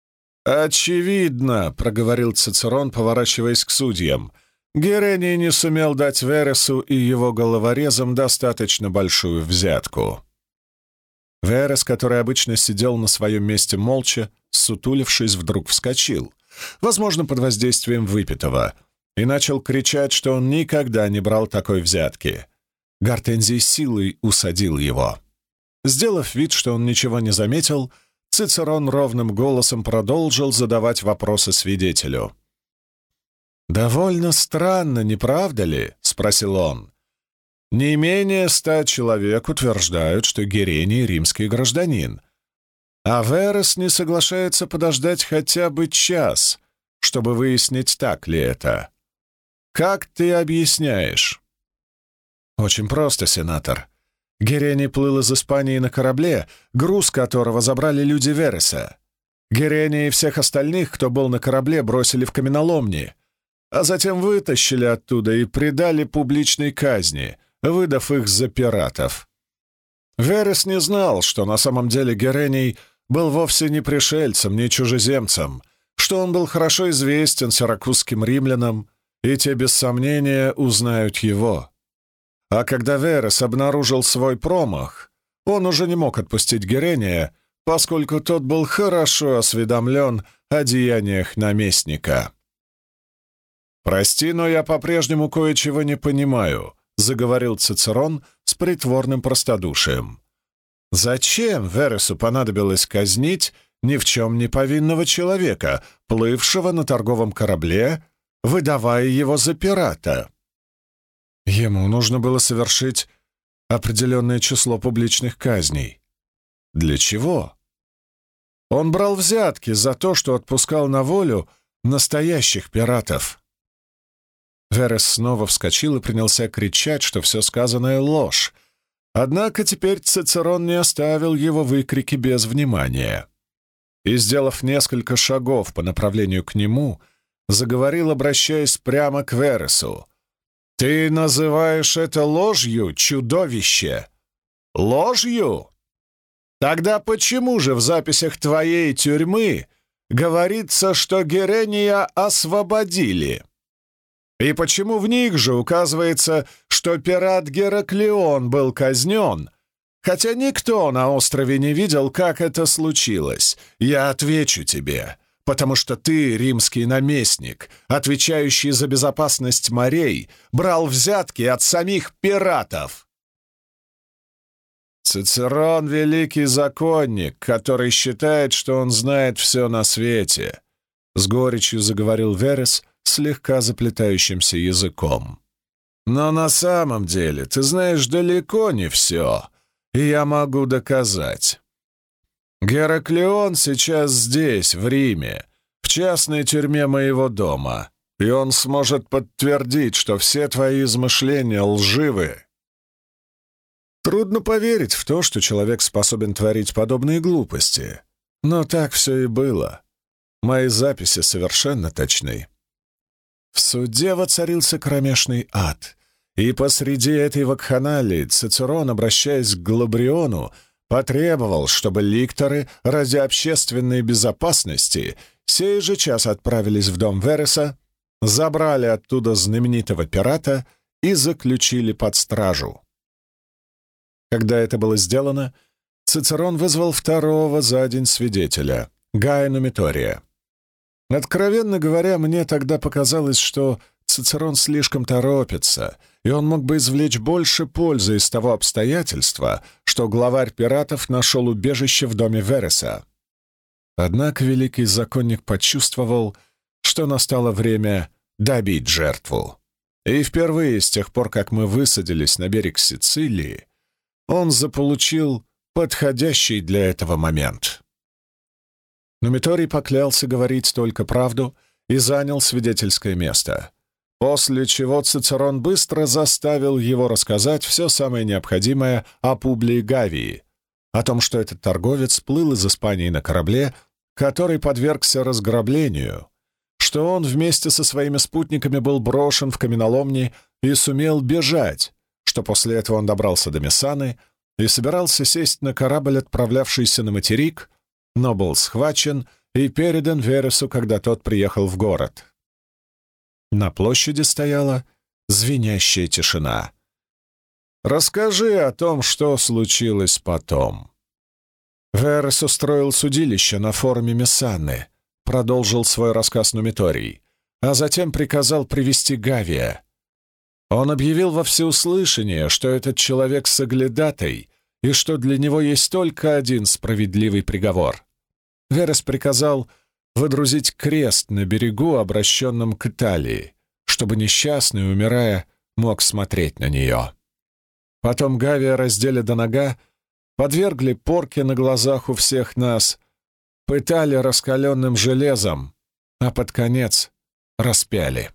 «Очевидно», — проговорил Цицерон, поворачиваясь к судьям, «Герений не сумел дать Вересу и его головорезам достаточно большую взятку». Верес, который обычно сидел на своем месте молча, сутулившись, вдруг вскочил, возможно, под воздействием выпитого, и начал кричать, что он никогда не брал такой взятки. Гортензий силой усадил его. Сделав вид, что он ничего не заметил, Цицерон ровным голосом продолжил задавать вопросы свидетелю. «Довольно странно, не правда ли?» — спросил он. «Не менее 100 человек утверждают, что Герений — римский гражданин, а Верес не соглашается подождать хотя бы час, чтобы выяснить, так ли это. Как ты объясняешь?» «Очень просто, сенатор. Герений плыл из Испании на корабле, груз которого забрали люди Вереса. Герений и всех остальных, кто был на корабле, бросили в каменоломни, а затем вытащили оттуда и предали публичной казни, выдав их за пиратов. Верес не знал, что на самом деле Герений был вовсе не пришельцем, не чужеземцем, что он был хорошо известен сиракузским римлянам, и те, без сомнения, узнают его. А когда Верес обнаружил свой промах, он уже не мог отпустить Герения, поскольку тот был хорошо осведомлен о деяниях наместника. «Прости, но я по-прежнему кое-чего не понимаю», — заговорил Цицерон с притворным простодушием. «Зачем Вересу понадобилось казнить ни в чем не повинного человека, плывшего на торговом корабле, выдавая его за пирата?» Ему нужно было совершить определенное число публичных казней. Для чего? Он брал взятки за то, что отпускал на волю настоящих пиратов. Верес снова вскочил и принялся кричать, что все сказанное — ложь. Однако теперь Цицерон не оставил его выкрики без внимания. И, сделав несколько шагов по направлению к нему, заговорил, обращаясь прямо к Вересу. «Ты называешь это ложью, чудовище? Ложью? Тогда почему же в записях твоей тюрьмы говорится, что Герения освободили? И почему в них же указывается, что пират Гераклион был казнен, хотя никто на острове не видел, как это случилось? Я отвечу тебе». Потому что ты, римский наместник, отвечающий за безопасность морей, брал взятки от самих пиратов. Цицерон — великий законник, который считает, что он знает все на свете, — с горечью заговорил Верес слегка заплетающимся языком. Но на самом деле ты знаешь далеко не все, и я могу доказать. Гераклион сейчас здесь, в Риме, в частной тюрьме моего дома, и он сможет подтвердить, что все твои измышления лживы. Трудно поверить в то, что человек способен творить подобные глупости, но так все и было. Мои записи совершенно точны. В суде воцарился кромешный ад, и посреди этой вакханалии Цицерон, обращаясь к Глабриону, потребовал, чтобы ликторы ради общественной безопасности сей же час отправились в дом Вереса, забрали оттуда знаменитого пирата и заключили под стражу. Когда это было сделано, Цицерон вызвал второго за день свидетеля, Гая Нумитория. Откровенно говоря, мне тогда показалось, что Цицерон слишком торопится, и он мог бы извлечь больше пользы из того обстоятельства, что главарь пиратов нашел убежище в доме Вереса. Однако великий законник почувствовал, что настало время добить жертву. И впервые с тех пор, как мы высадились на берег Сицилии, он заполучил подходящий для этого момент. Нумиторий поклялся говорить только правду и занял свидетельское место, после чего Цицерон быстро заставил его рассказать все самое необходимое о Публии Гавии, о том, что этот торговец плыл из Испании на корабле, который подвергся разграблению, что он вместе со своими спутниками был брошен в каменоломни и сумел бежать, что после этого он добрался до Мессаны и собирался сесть на корабль, отправлявшийся на материк, но был схвачен и передан Вересу, когда тот приехал в город. На площади стояла звенящая тишина. «Расскажи о том, что случилось потом». Верес устроил судилище на форуме Мессаны, продолжил свой рассказ Нумиторий, а затем приказал привести Гавия. Он объявил во всеуслышание, что этот человек соглядатай и что для него есть только один справедливый приговор. Верес приказал водрузить крест на берегу, обращенном к Италии, чтобы несчастный, умирая, мог смотреть на нее. Потом Гавия раздели до нога, подвергли порке на глазах у всех нас, пытали раскаленным железом, а под конец распяли.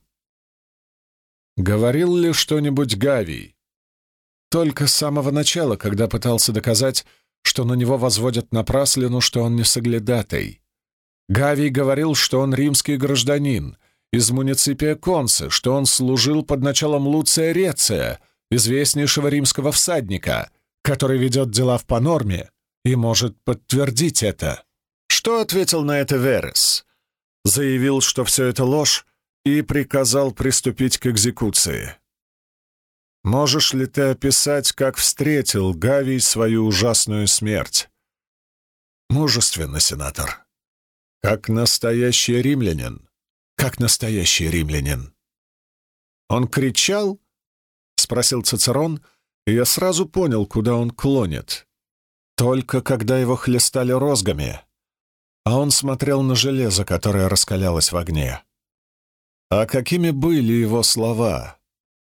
Говорил ли что-нибудь Гавий? Только с самого начала, когда пытался доказать, что на него возводят напраслину, что он не соглядатай. Гавий говорил, что он римский гражданин, из муниципия Консы, что он служил под началом Луция Реция, известнейшего римского всадника, который ведет дела в Панорме и может подтвердить это. Что ответил на это Верес? Заявил, что все это ложь, и приказал приступить к экзекуции. Можешь ли ты описать, как встретил Гавий свою ужасную смерть? Мужественно, сенатор. Как настоящий римлянин. Как настоящий римлянин. Он кричал? Спросил Цицерон, и я сразу понял, куда он клонит. Только когда его хлестали розгами, а он смотрел на железо, которое раскалялось в огне. А какими были его слова?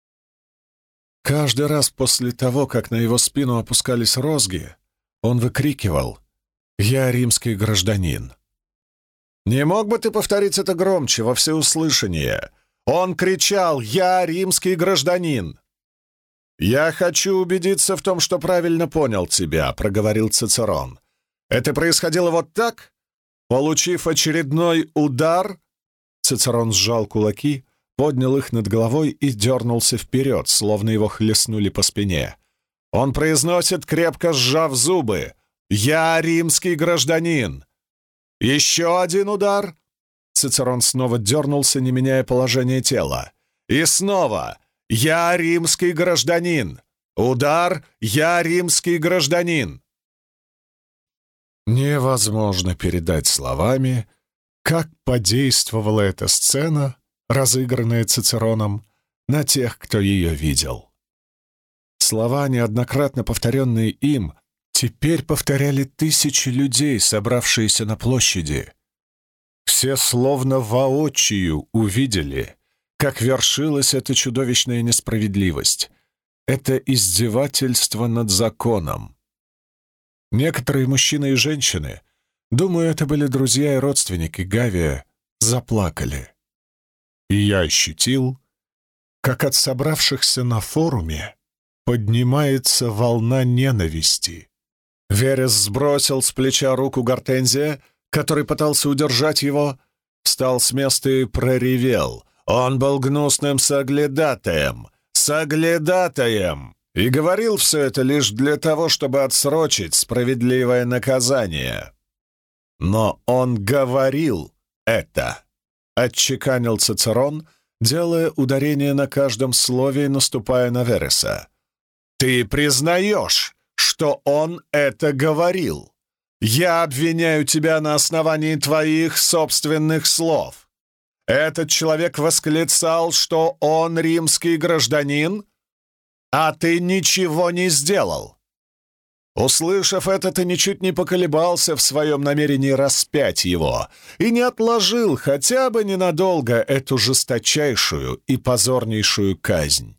Каждый раз после того, как на его спину опускались розги, он выкрикивал «Я римский гражданин». «Не мог бы ты повторить это громче, во всеуслышание?» Он кричал «Я римский гражданин». «Я хочу убедиться в том, что правильно понял тебя», — проговорил Цицерон. «Это происходило вот так? Получив очередной удар...» Цицерон сжал кулаки, поднял их над головой и дернулся вперед, словно его хлестнули по спине. Он произносит, крепко сжав зубы, «Я римский гражданин». Еще один удар. Цицерон снова дернулся, не меняя положение тела. И снова «Я римский гражданин». Удар «Я римский гражданин». Невозможно передать словами, как подействовала эта сцена, разыгранная Цицероном, на тех, кто ее видел. Слова, неоднократно повторенные им, теперь повторяли тысячи людей, собравшиеся на площади. Все словно воочию увидели, как вершилась эта чудовищная несправедливость, это издевательство над законом. Некоторые мужчины и женщины, думаю, это были друзья и родственники Гавия, заплакали. И я ощутил, как от собравшихся на форуме поднимается волна ненависти. Верес сбросил с плеча руку Гортензия, который пытался удержать его, встал с места и проревел. Он был гнусным соглядатаем! Соглядатаем! И говорил все это лишь для того, чтобы отсрочить справедливое наказание. Но он говорил это, отчеканил Цицерон, делая ударение на каждом слове и наступая на Вереса. «Ты признаешь, что он это говорил? Я обвиняю тебя на основании твоих собственных слов. Этот человек восклицал, что он римский гражданин, а ты ничего не сделал. Услышав это, ты ничуть не поколебался в своем намерении распять его и не отложил хотя бы ненадолго эту жесточайшую и позорнейшую казнь.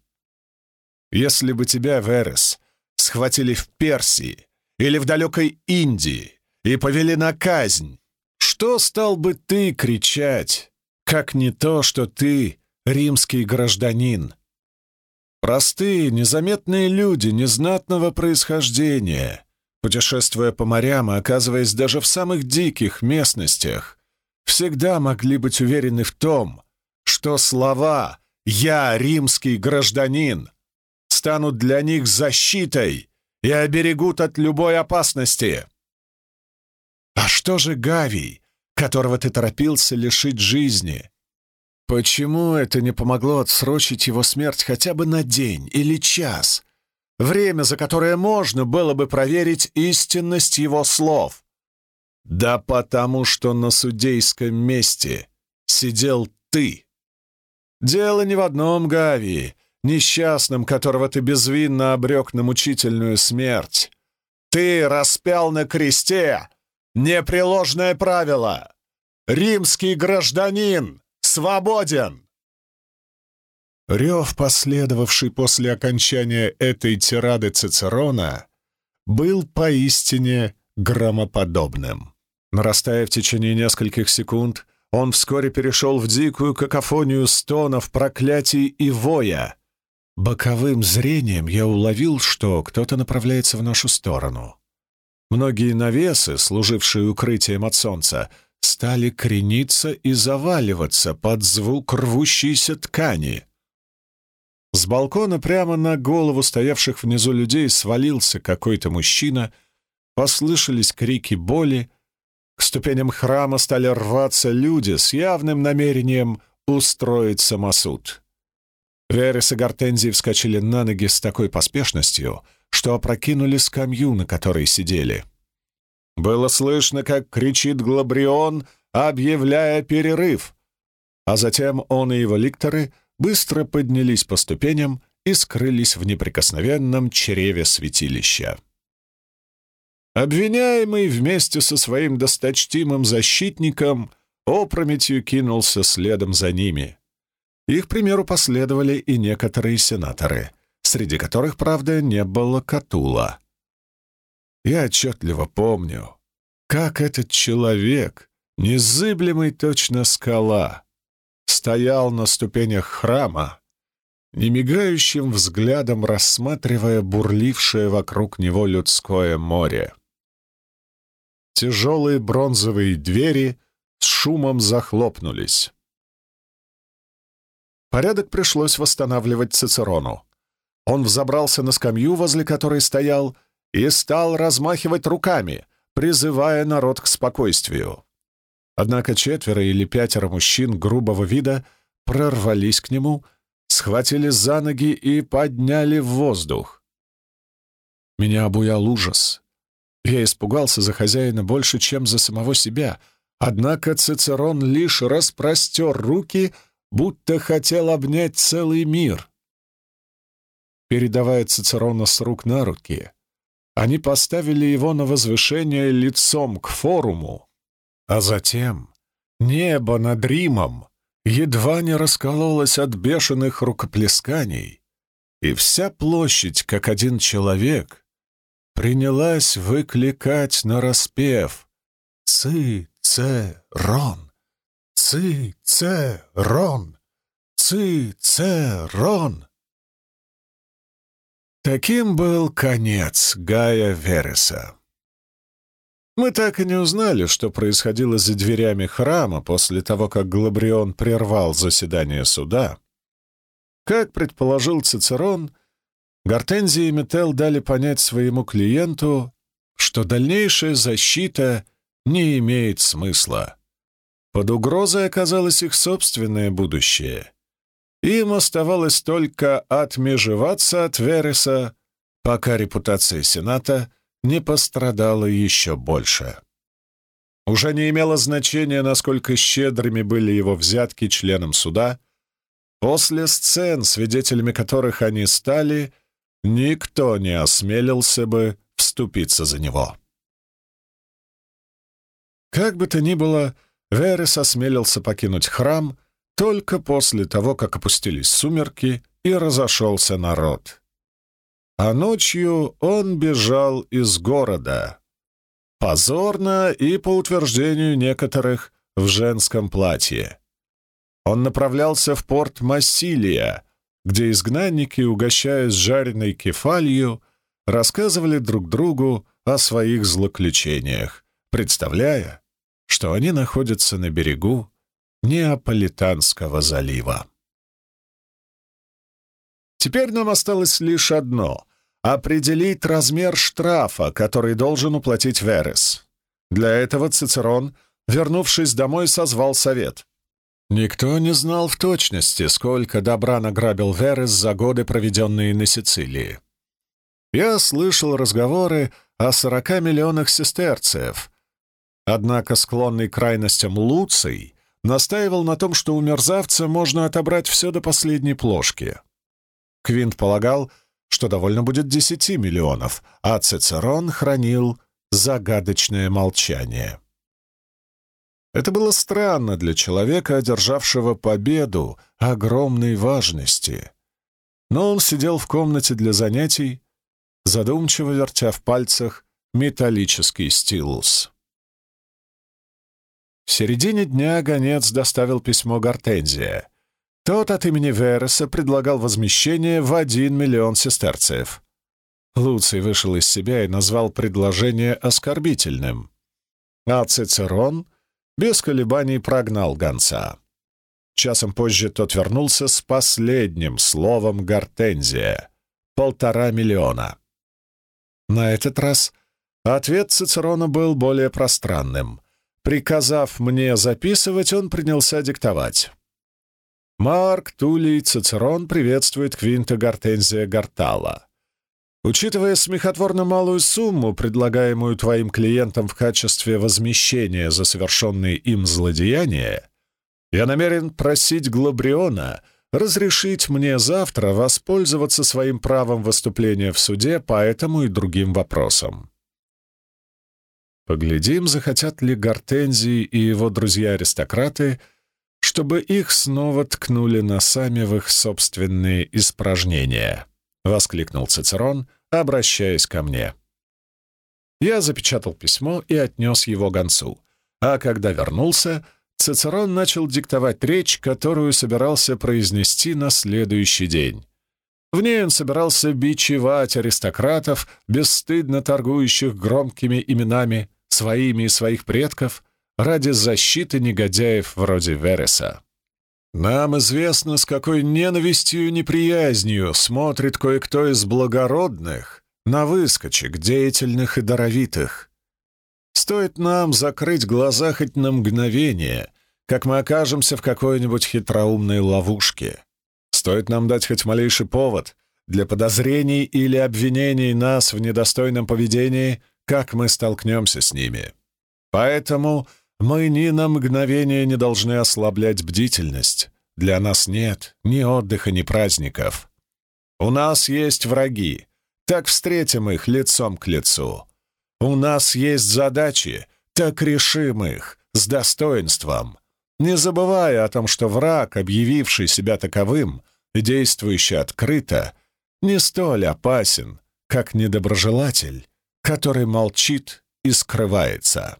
Если бы тебя, Верес, схватили в Персии или в далекой Индии и повели на казнь, что стал бы ты кричать, как не то, что ты римский гражданин? Простые, незаметные люди незнатного происхождения, путешествуя по морям и оказываясь даже в самых диких местностях, всегда могли быть уверены в том, что слова «Я римский гражданин» станут для них защитой и оберегут от любой опасности. А что же Гавий, которого ты торопился лишить жизни. Почему это не помогло отсрочить его смерть хотя бы на день или час? Время, за которое можно было бы проверить истинность его слов. Да потому что на судейском месте сидел ты. Дело не в одном Гавии, несчастном, которого ты безвинно обрек на мучительную смерть. Ты распял на кресте непреложное правило. Римский гражданин свободен. Рев, последовавший после окончания этой тирады Цицерона, был поистине громоподобным. Нарастая в течение нескольких секунд, он вскоре перешел в дикую какофонию стонов, проклятий и воя. Боковым зрением я уловил, что кто-то направляется в нашу сторону. Многие навесы, служившие укрытием от солнца, стали крениться и заваливаться под звук рвущейся ткани. С балкона прямо на голову стоявших внизу людей свалился какой-то мужчина, послышались крики боли, к ступеням храма стали рваться люди с явным намерением устроить самосуд. Верес и Гортензий вскочили на ноги с такой поспешностью, что опрокинули скамью, на которой сидели. Было слышно, как кричит Глабрион, объявляя перерыв, а затем он и его ликторы быстро поднялись по ступеням и скрылись в неприкосновенном чреве святилища. Обвиняемый вместе со своим досточтимым защитником опрометью кинулся следом за ними. Их примеру последовали и некоторые сенаторы, среди которых, правда, не было Катула. Я отчетливо помню, как этот человек, незыблемый точно скала, стоял на ступенях храма, немигающим взглядом рассматривая бурлившее вокруг него людское море. Тяжелые бронзовые двери с шумом захлопнулись. Порядок пришлось восстанавливать Цицерону. Он взобрался на скамью, возле которой стоял, и стал размахивать руками, призывая народ к спокойствию. Однако 4 или 5 мужчин грубого вида прорвались к нему, схватили за ноги и подняли в воздух. Меня обуял ужас. Я испугался за хозяина больше, чем за самого себя, однако Цицерон лишь распростер руки, будто хотел обнять целый мир. Передавая Цицерона с рук на руки, они поставили его на возвышение лицом к форуму, а затем небо над Римом едва не раскололось от бешеных рукоплесканий, и вся площадь, как один человек, принялась выкликать нараспев «Цицерон! Цицерон! Цицерон!» Таким был конец Гая Вереса. Мы так и не узнали, что происходило за дверями храма после того, как Глабрион прервал заседание суда. Как предположил Цицерон, Гортензий и Метелл дали понять своему клиенту, что дальнейшая защита не имеет смысла. Под угрозой оказалось их собственное будущее. Им оставалось только отмежеваться от Вереса, пока репутация Сената не пострадала еще больше. Уже не имело значения, насколько щедрыми были его взятки членам суда. После сцен, свидетелями которых они стали, никто не осмелился бы вступиться за него. Как бы то ни было, Верес осмелился покинуть храм только после того, как опустились сумерки и разошелся народ. А ночью он бежал из города. Позорно и, по утверждению некоторых, в женском платье. Он направлялся в порт Массилия, где изгнанники, угощаясь жареной кефалью, рассказывали друг другу о своих злоключениях, представляя, что они находятся на берегу Неаполитанского залива. Теперь нам осталось лишь одно — определить размер штрафа, который должен уплатить Верес. Для этого Цицерон вернувшись домой, созвал совет. Никто не знал в точности, сколько добра награбил Верес за годы, проведенные на Сицилии. Я слышал разговоры о 40 миллионах сестерцев, однако склонный к крайностям Луций настаивал на том, что у мерзавца можно отобрать все до последней плошки. Квинт полагал, что довольно будет 10 миллионов, а Цицерон хранил загадочное молчание. Это было странно для человека, одержавшего победу огромной важности. Но он сидел в комнате для занятий, задумчиво вертя в пальцах металлический стилус. В середине дня гонец доставил письмо Гортензия. Тот от имени Вереса предлагал возмещение в 1 миллион сестерцев. Луций вышел из себя и назвал предложение оскорбительным. А Цицерон без колебаний прогнал гонца. Часом позже тот вернулся с последним словом Гортензия — 1,5 миллиона. На этот раз ответ Цицерона был более пространным. Приказав мне записывать, он принялся диктовать. Марк Тулий Цицерон приветствует Квинта Гортензия Гартала. Учитывая смехотворно малую сумму, предлагаемую твоим клиентам в качестве возмещения за совершенные им злодеяния, я намерен просить Глабриона разрешить мне завтра воспользоваться своим правом выступления в суде по этому и другим вопросам. Поглядим, захотят ли Гортензий и его друзья-аристократы, чтобы их снова ткнули носами в их собственные испражнения, — воскликнул Цицерон, обращаясь ко мне. Я запечатал письмо и отнес его гонцу, а когда вернулся, Цицерон начал диктовать речь, которую собирался произнести на следующий день. В ней он собирался бичевать аристократов, бесстыдно торгующих громкими именами, своими и своих предков, ради защиты негодяев вроде Вереса. Нам известно, с какой ненавистью и неприязнью смотрит кое-кто из благородных на выскочек, деятельных и даровитых. Стоит нам закрыть глаза хоть на мгновение, как мы окажемся в какой-нибудь хитроумной ловушке. Стоит нам дать хоть малейший повод для подозрений или обвинений нас в недостойном поведении, как мы столкнемся с ними. Поэтому мы ни на мгновение не должны ослаблять бдительность. Для нас нет ни отдыха, ни праздников. У нас есть враги, так встретим их лицом к лицу. У нас есть задачи, так решим их с достоинством, не забывая о том, что враг, объявивший себя таковым и действующий открыто, не столь опасен, как недоброжелатель, который молчит и скрывается.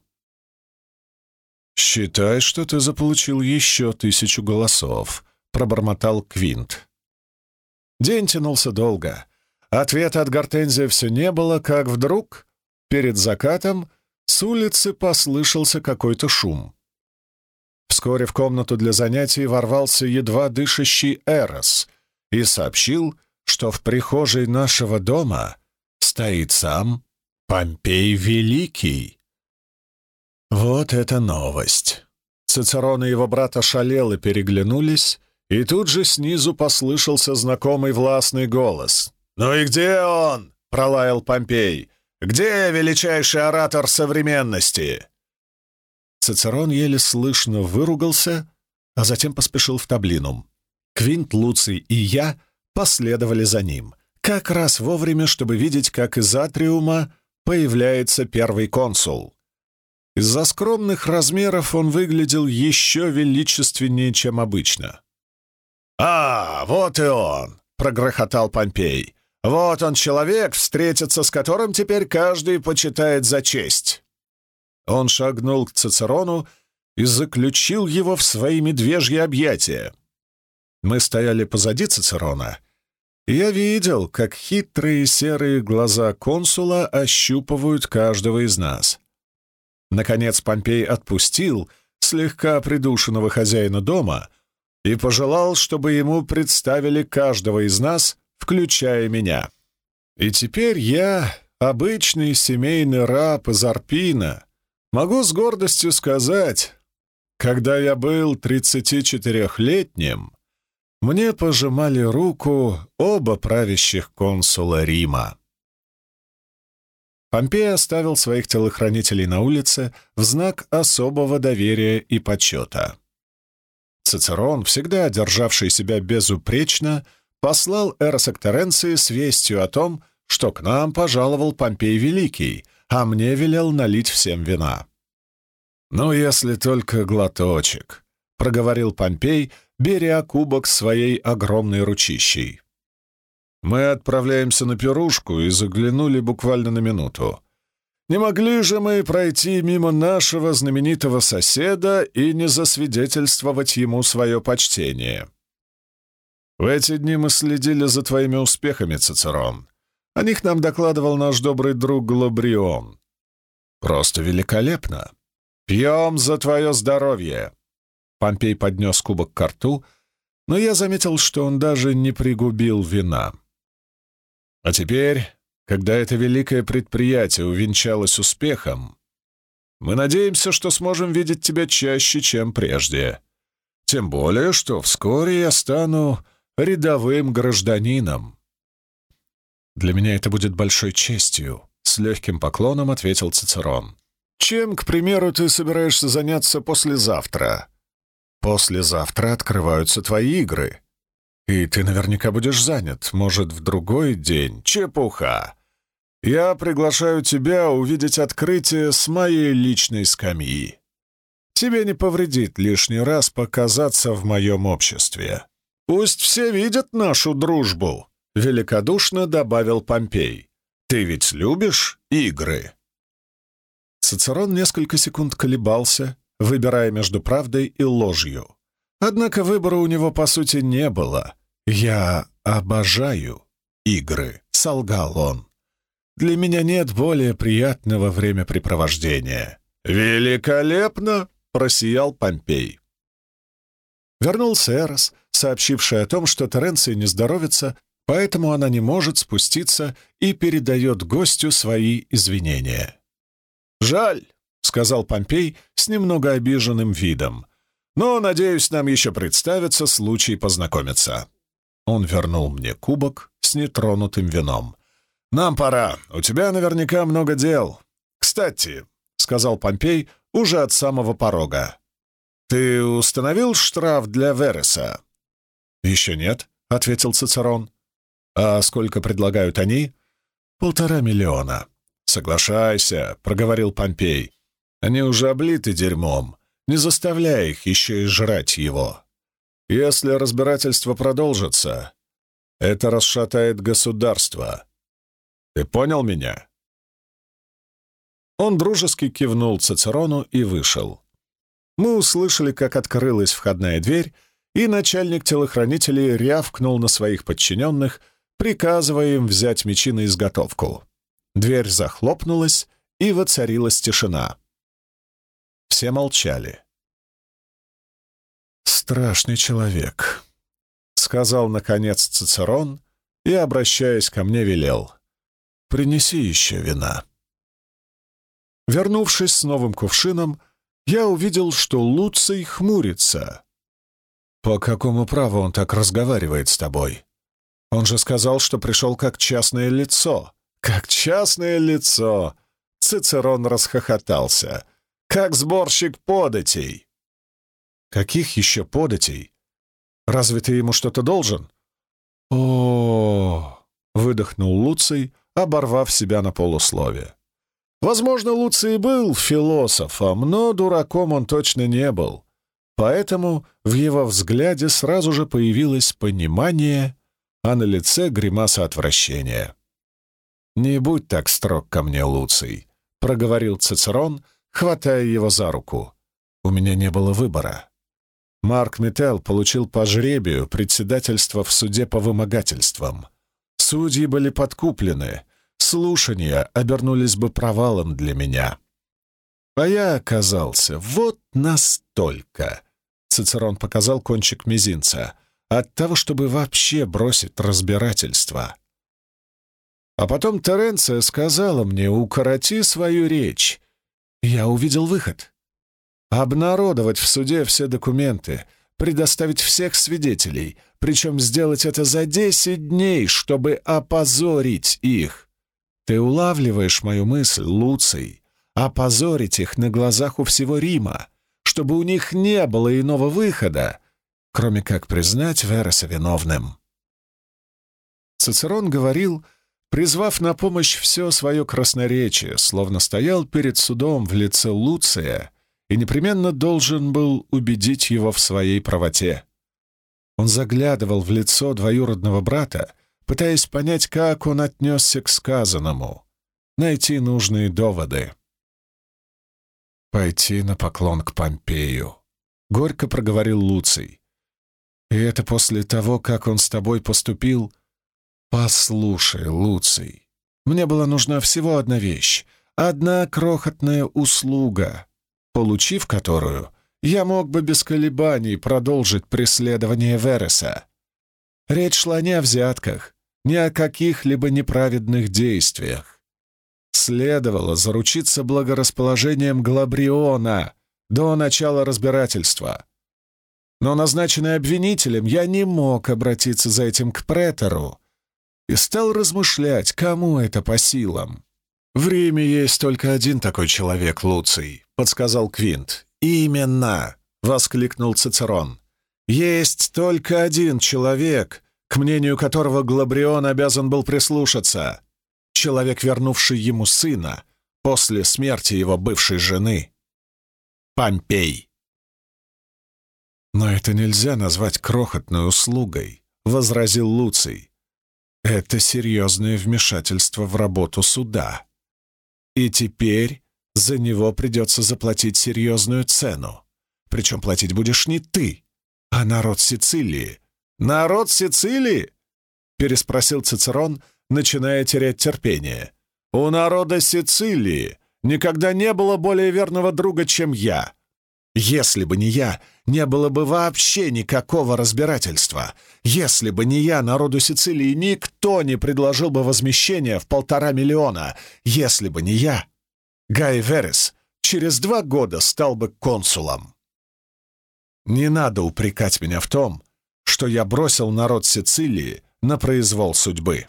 «Считай, что ты заполучил еще 1000 голосов», — пробормотал Квинт. День тянулся долго. Ответа от Гортензия все не было, как вдруг, перед закатом, с улицы послышался какой-то шум. Вскоре в комнату для занятий ворвался едва дышащий Эрос и сообщил, что в прихожей нашего дома стоит сам Помпей Великий. Вот это новость! Цицерон и его брат ошалело переглянулись, и тут же снизу послышался знакомый властный голос. «Ну и где он?» — пролаял Помпей. «Где величайший оратор современности?» Цицерон еле слышно выругался, а затем поспешил в таблинум. Квинт, Луций и я последовали за ним, как раз вовремя, чтобы видеть, как из атриума появляется первый консул. Из-за скромных размеров он выглядел еще величественнее, чем обычно. «А, вот и он!» — прогрохотал Помпей. «Вот он человек, встретиться с которым теперь каждый почитает за честь!» Он шагнул к Цицерону и заключил его в свои медвежьи объятия. Мы стояли позади Цицерона, и я видел, как хитрые серые глаза консула ощупывают каждого из нас. Наконец Помпей отпустил слегка придушенного хозяина дома и пожелал, чтобы ему представили каждого из нас, включая меня. И теперь я, обычный семейный раб из Арпина, Могу с гордостью сказать, когда я был 34-летним, мне пожимали руку оба правящих консула Рима. Помпей оставил своих телохранителей на улице в знак особого доверия и почета. Цицерон, всегда державший себя безупречно, послал Эроса к Теренции с вестью о том, что к нам пожаловал Помпей Великий, а мне велел налить всем вина. «Ну, если только глоточек», — проговорил Помпей, беря кубок своей огромной ручищей. «Мы отправляемся на пирушку и заглянули буквально на минуту. Не могли же мы пройти мимо нашего знаменитого соседа и не засвидетельствовать ему свое почтение? В эти дни мы следили за твоими успехами, Цицерон. О них нам докладывал наш добрый друг Глабрион. Просто великолепно. Пьем за твое здоровье!» Помпей поднес кубок ко рту, но я заметил, что он даже не пригубил вина. «А теперь, когда это великое предприятие увенчалось успехом, мы надеемся, что сможем видеть тебя чаще, чем прежде. Тем более, что вскоре я стану рядовым гражданином». «Для меня это будет большой честью», — с легким поклоном ответил Цицерон. «Чем, к примеру, ты собираешься заняться послезавтра?» «Послезавтра открываются твои игры. И ты наверняка будешь занят, может, в другой день». «Чепуха! Я приглашаю тебя увидеть открытие с моей личной скамьи. Тебе не повредит лишний раз показаться в моем обществе. Пусть все видят нашу дружбу», — великодушно добавил Помпей. «Ты ведь любишь игры?» Цицерон несколько секунд колебался, выбирая между правдой и ложью. Однако выбора у него, по сути, не было. «Я обожаю игры», — солгал он. «Для меня нет более приятного времяпрепровождения». «Великолепно!» — просиял Помпей. Вернулся Эрос, сообщивший о том, что Теренции не здоровится, поэтому она не может спуститься и передает гостю свои извинения. «Жаль», — сказал Помпей с немного обиженным видом, «но, надеюсь, нам еще представится случай познакомиться». Он вернул мне кубок с нетронутым вином. «Нам пора. У тебя наверняка много дел. Кстати», — сказал Помпей уже от самого порога, «ты установил штраф для Вереса?» «Еще нет», — ответил Цицерон. «А сколько предлагают они?» «1,5 миллиона». «Соглашайся», — проговорил Помпей. «Они уже облиты дерьмом. Не заставляй их еще и жрать его. Если разбирательство продолжится, это расшатает государство. Ты понял меня?» Он дружески кивнул Цицерону и вышел. Мы услышали, как открылась входная дверь, и начальник телохранителей рявкнул на своих подчиненных, приказывая им взять мечи на изготовку. Дверь захлопнулась, и воцарилась тишина. Все молчали. «Страшный человек», — сказал, наконец, Цицерон и, обращаясь ко мне, велел: «Принеси еще вина». Вернувшись с новым кувшином, я увидел, что Луций хмурится. «По какому праву он так разговаривает с тобой? Он же сказал, что пришел как частное лицо». «Как частное лицо!» — Цицерон расхохотался. «Как сборщик податей!» «Каких еще податей? Разве ты ему что-то должен?» «О-о-о!» — выдохнул Луций, оборвав себя на полуслове. Возможно, Луций был философом, но дураком он точно не был. Поэтому в его взгляде сразу же появилось понимание, а на лице гримаса отвращения. «Не будь так строг ко мне, Луций», — проговорил Цицерон, хватая его за руку. «У меня не было выбора. Марк Метел получил по жребию председательство в суде по вымогательствам. Судьи были подкуплены, слушания обернулись бы провалом для меня. А я оказался вот настолько», — Цицерон показал кончик мизинца, «от того, чтобы вообще бросить разбирательство». А потом Теренция сказала мне: «Укороти свою речь». Я увидел выход. Обнародовать в суде все документы, предоставить всех свидетелей, причем сделать это за 10 дней, чтобы опозорить их. Ты улавливаешь мою мысль, Луций? Опозорить их на глазах у всего Рима, чтобы у них не было иного выхода, кроме как признать Вереса виновным. Цицерон говорил, призвав на помощь все свое красноречие, словно стоял перед судом в лице Луция и непременно должен был убедить его в своей правоте. Он заглядывал в лицо двоюродного брата, пытаясь понять, как он отнесся к сказанному, найти нужные доводы. «Пойти на поклон к Помпею», — горько проговорил Луций. «И это после того, как он с тобой поступил?» «Послушай, Луций, мне была нужна всего одна вещь, одна крохотная услуга, получив которую, я мог бы без колебаний продолжить преследование Вереса. Речь шла не о взятках, не о каких-либо неправедных действиях. Следовало заручиться благорасположением Глабриона до начала разбирательства. Но, назначенный обвинителем, я не мог обратиться за этим к претору и стал размышлять, кому это по силам. «В Риме есть только один такой человек, Луций», — подсказал Квинт. «Именно!» — воскликнул Цицерон. «Есть только один человек, к мнению которого Глабрион обязан был прислушаться. Человек, вернувший ему сына после смерти его бывшей жены. Помпей». «Но это нельзя назвать крохотной услугой», — возразил Луций. «Это серьезное вмешательство в работу суда. И теперь за него придется заплатить серьезную цену. Причем платить будешь не ты, а народ Сицилии». «Народ Сицилии?» — переспросил Цицерон, начиная терять терпение. «У народа Сицилии никогда не было более верного друга, чем я. Если бы не я, не было бы вообще никакого разбирательства. Если бы не я, народу Сицилии никто не предложил бы возмещение в 1,5 миллиона. Если бы не я, Гай Верес через 2 года стал бы консулом. Не надо упрекать меня в том, что я бросил народ Сицилии на произвол судьбы».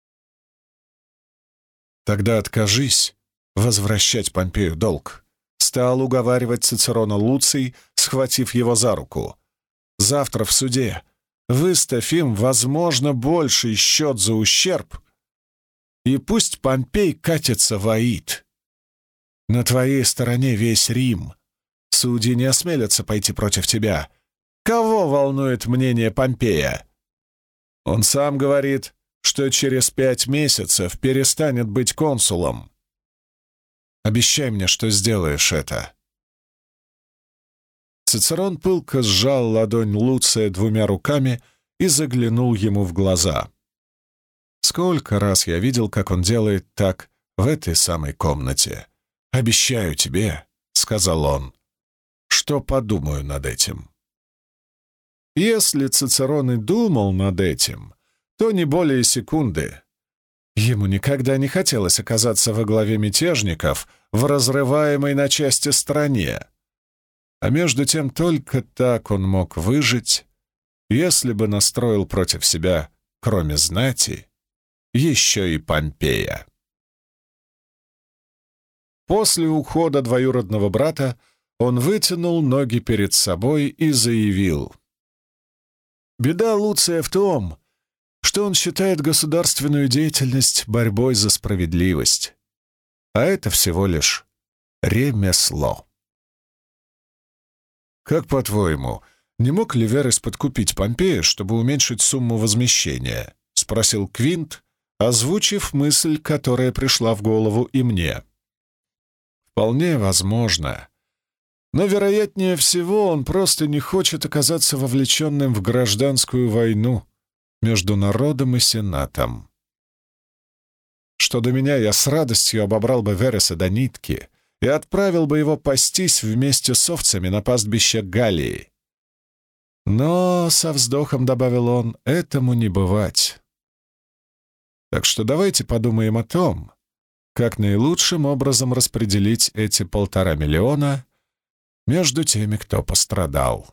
«Тогда откажись возвращать Помпею долг», — стал уговаривать Цицерона Луций, схватив его за руку. «Завтра в суде выставь им, возможно, больший счет за ущерб, и пусть Помпей катится в Аид. На твоей стороне весь Рим. Судьи не осмелятся пойти против тебя. Кого волнует мнение Помпея? Он сам говорит, что через 5 месяцев перестанет быть консулом. Обещай мне, что сделаешь это». Цицерон пылко сжал ладонь Луция 2 руками и заглянул ему в глаза. Сколько раз я видел, как он делает так в этой самой комнате. «Обещаю тебе», — сказал он, — «что подумаю над этим». Если Цицерон и думал над этим, то не более секунды. Ему никогда не хотелось оказаться во главе мятежников в разрываемой на части стране. А между тем только так он мог выжить, если бы настроил против себя, кроме знати, еще и Помпея. После ухода двоюродного брата он вытянул ноги перед собой и заявил: «Беда Луция в том, что он считает государственную деятельность борьбой за справедливость, а это всего лишь ремесло». «Как по-твоему, не мог ли Верес подкупить Помпея, чтобы уменьшить сумму возмещения?» — спросил Квинт, озвучив мысль, которая пришла в голову и мне. «Вполне возможно. Но, вероятнее всего, он просто не хочет оказаться вовлеченным в гражданскую войну между народом и сенатом. Что до меня, я с радостью обобрал бы Вереса до нитки и отправил бы его пастись вместе с овцами на пастбище Галлии. Но, со вздохом добавил он, этому не бывать. Так что давайте подумаем о том, как наилучшим образом распределить эти 1,5 миллиона между теми, кто пострадал.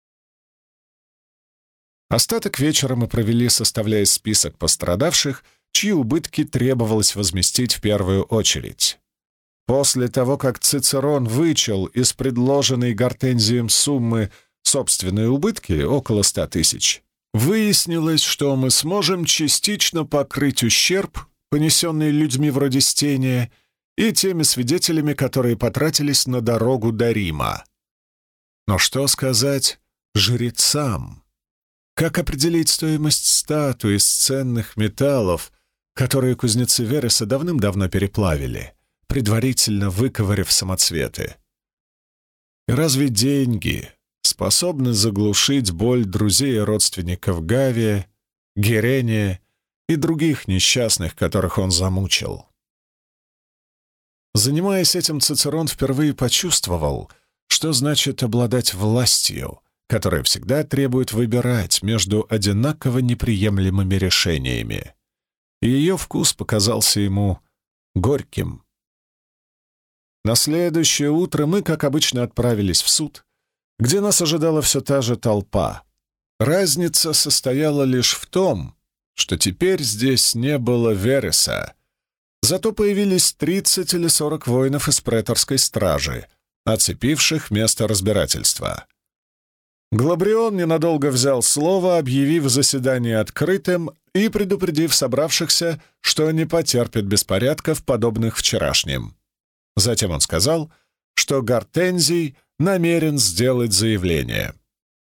Остаток вечера мы провели, составляя список пострадавших, чьи убытки требовалось возместить в первую очередь. После того, как Цицерон вычел из предложенной Гортензием суммы собственные убытки, около 100 тысяч, выяснилось, что мы сможем частично покрыть ущерб, понесенный людьми вроде Стения, и теми свидетелями, которые потратились на дорогу до Рима. Но что сказать жрецам? Как определить стоимость статуи из ценных металлов, которые кузнецы Вереса давным-давно переплавили, предварительно выковыряв самоцветы? И разве деньги способны заглушить боль друзей и родственников Гавия, Герения и других несчастных, которых он замучил? Занимаясь этим, Цицерон впервые почувствовал, что значит обладать властью, которая всегда требует выбирать между одинаково неприемлемыми решениями. И ее вкус показался ему горьким. На следующее утро мы, как обычно, отправились в суд, где нас ожидала все та же толпа. Разница состояла лишь в том, что теперь здесь не было Вереса, зато появились 30 или 40 воинов из преторской стражи, оцепивших место разбирательства. Глабрион ненадолго взял слово, объявив заседание открытым и предупредив собравшихся, что не потерпит беспорядков, подобных вчерашним. Затем он сказал, что Гортензий намерен сделать заявление.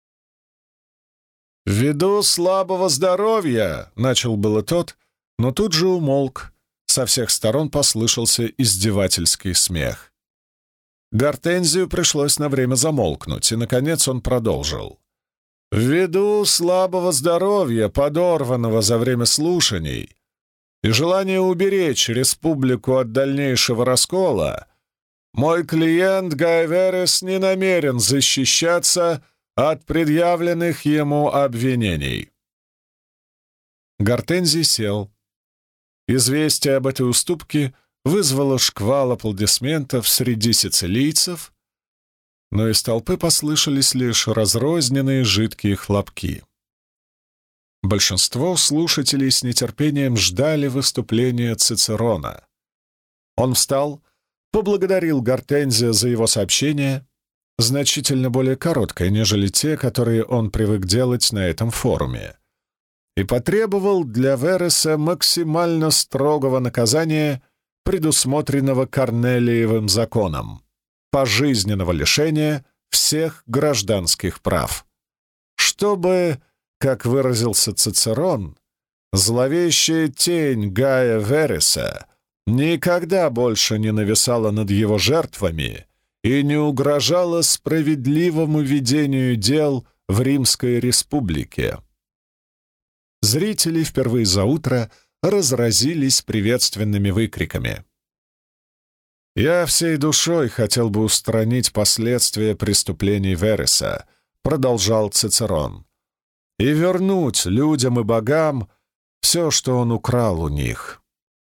«Ввиду слабого здоровья», — начал было тот, но тут же умолк. Со всех сторон послышался издевательский смех. Гортензию пришлось на время замолкнуть, и, наконец, он продолжил. «Ввиду слабого здоровья, подорванного за время слушаний, и желания уберечь республику от дальнейшего раскола, мой клиент Гай Верес не намерен защищаться от предъявленных ему обвинений». Гортензий сел. Известие об этой уступке вызвало шквал аплодисментов среди сицилийцев, но из толпы послышались лишь разрозненные жидкие хлопки. Большинство слушателей с нетерпением ждали выступления Цицерона. Он встал, поблагодарил Гортензия за его сообщение, значительно более короткое, нежели те, которые он привык делать на этом форуме, и потребовал для Вереса максимально строгого наказания, предусмотренного Корнелиевым законом, пожизненного лишения всех гражданских прав, чтобы, как выразился Цицерон, зловещая тень Гая Вереса никогда больше не нависала над его жертвами и не угрожала справедливому ведению дел в Римской республике. Зрители впервые за утро разразились приветственными выкриками. «Я всей душой хотел бы устранить последствия преступлений Вереса», — продолжал Цицерон, «и вернуть людям и богам все, что он украл у них.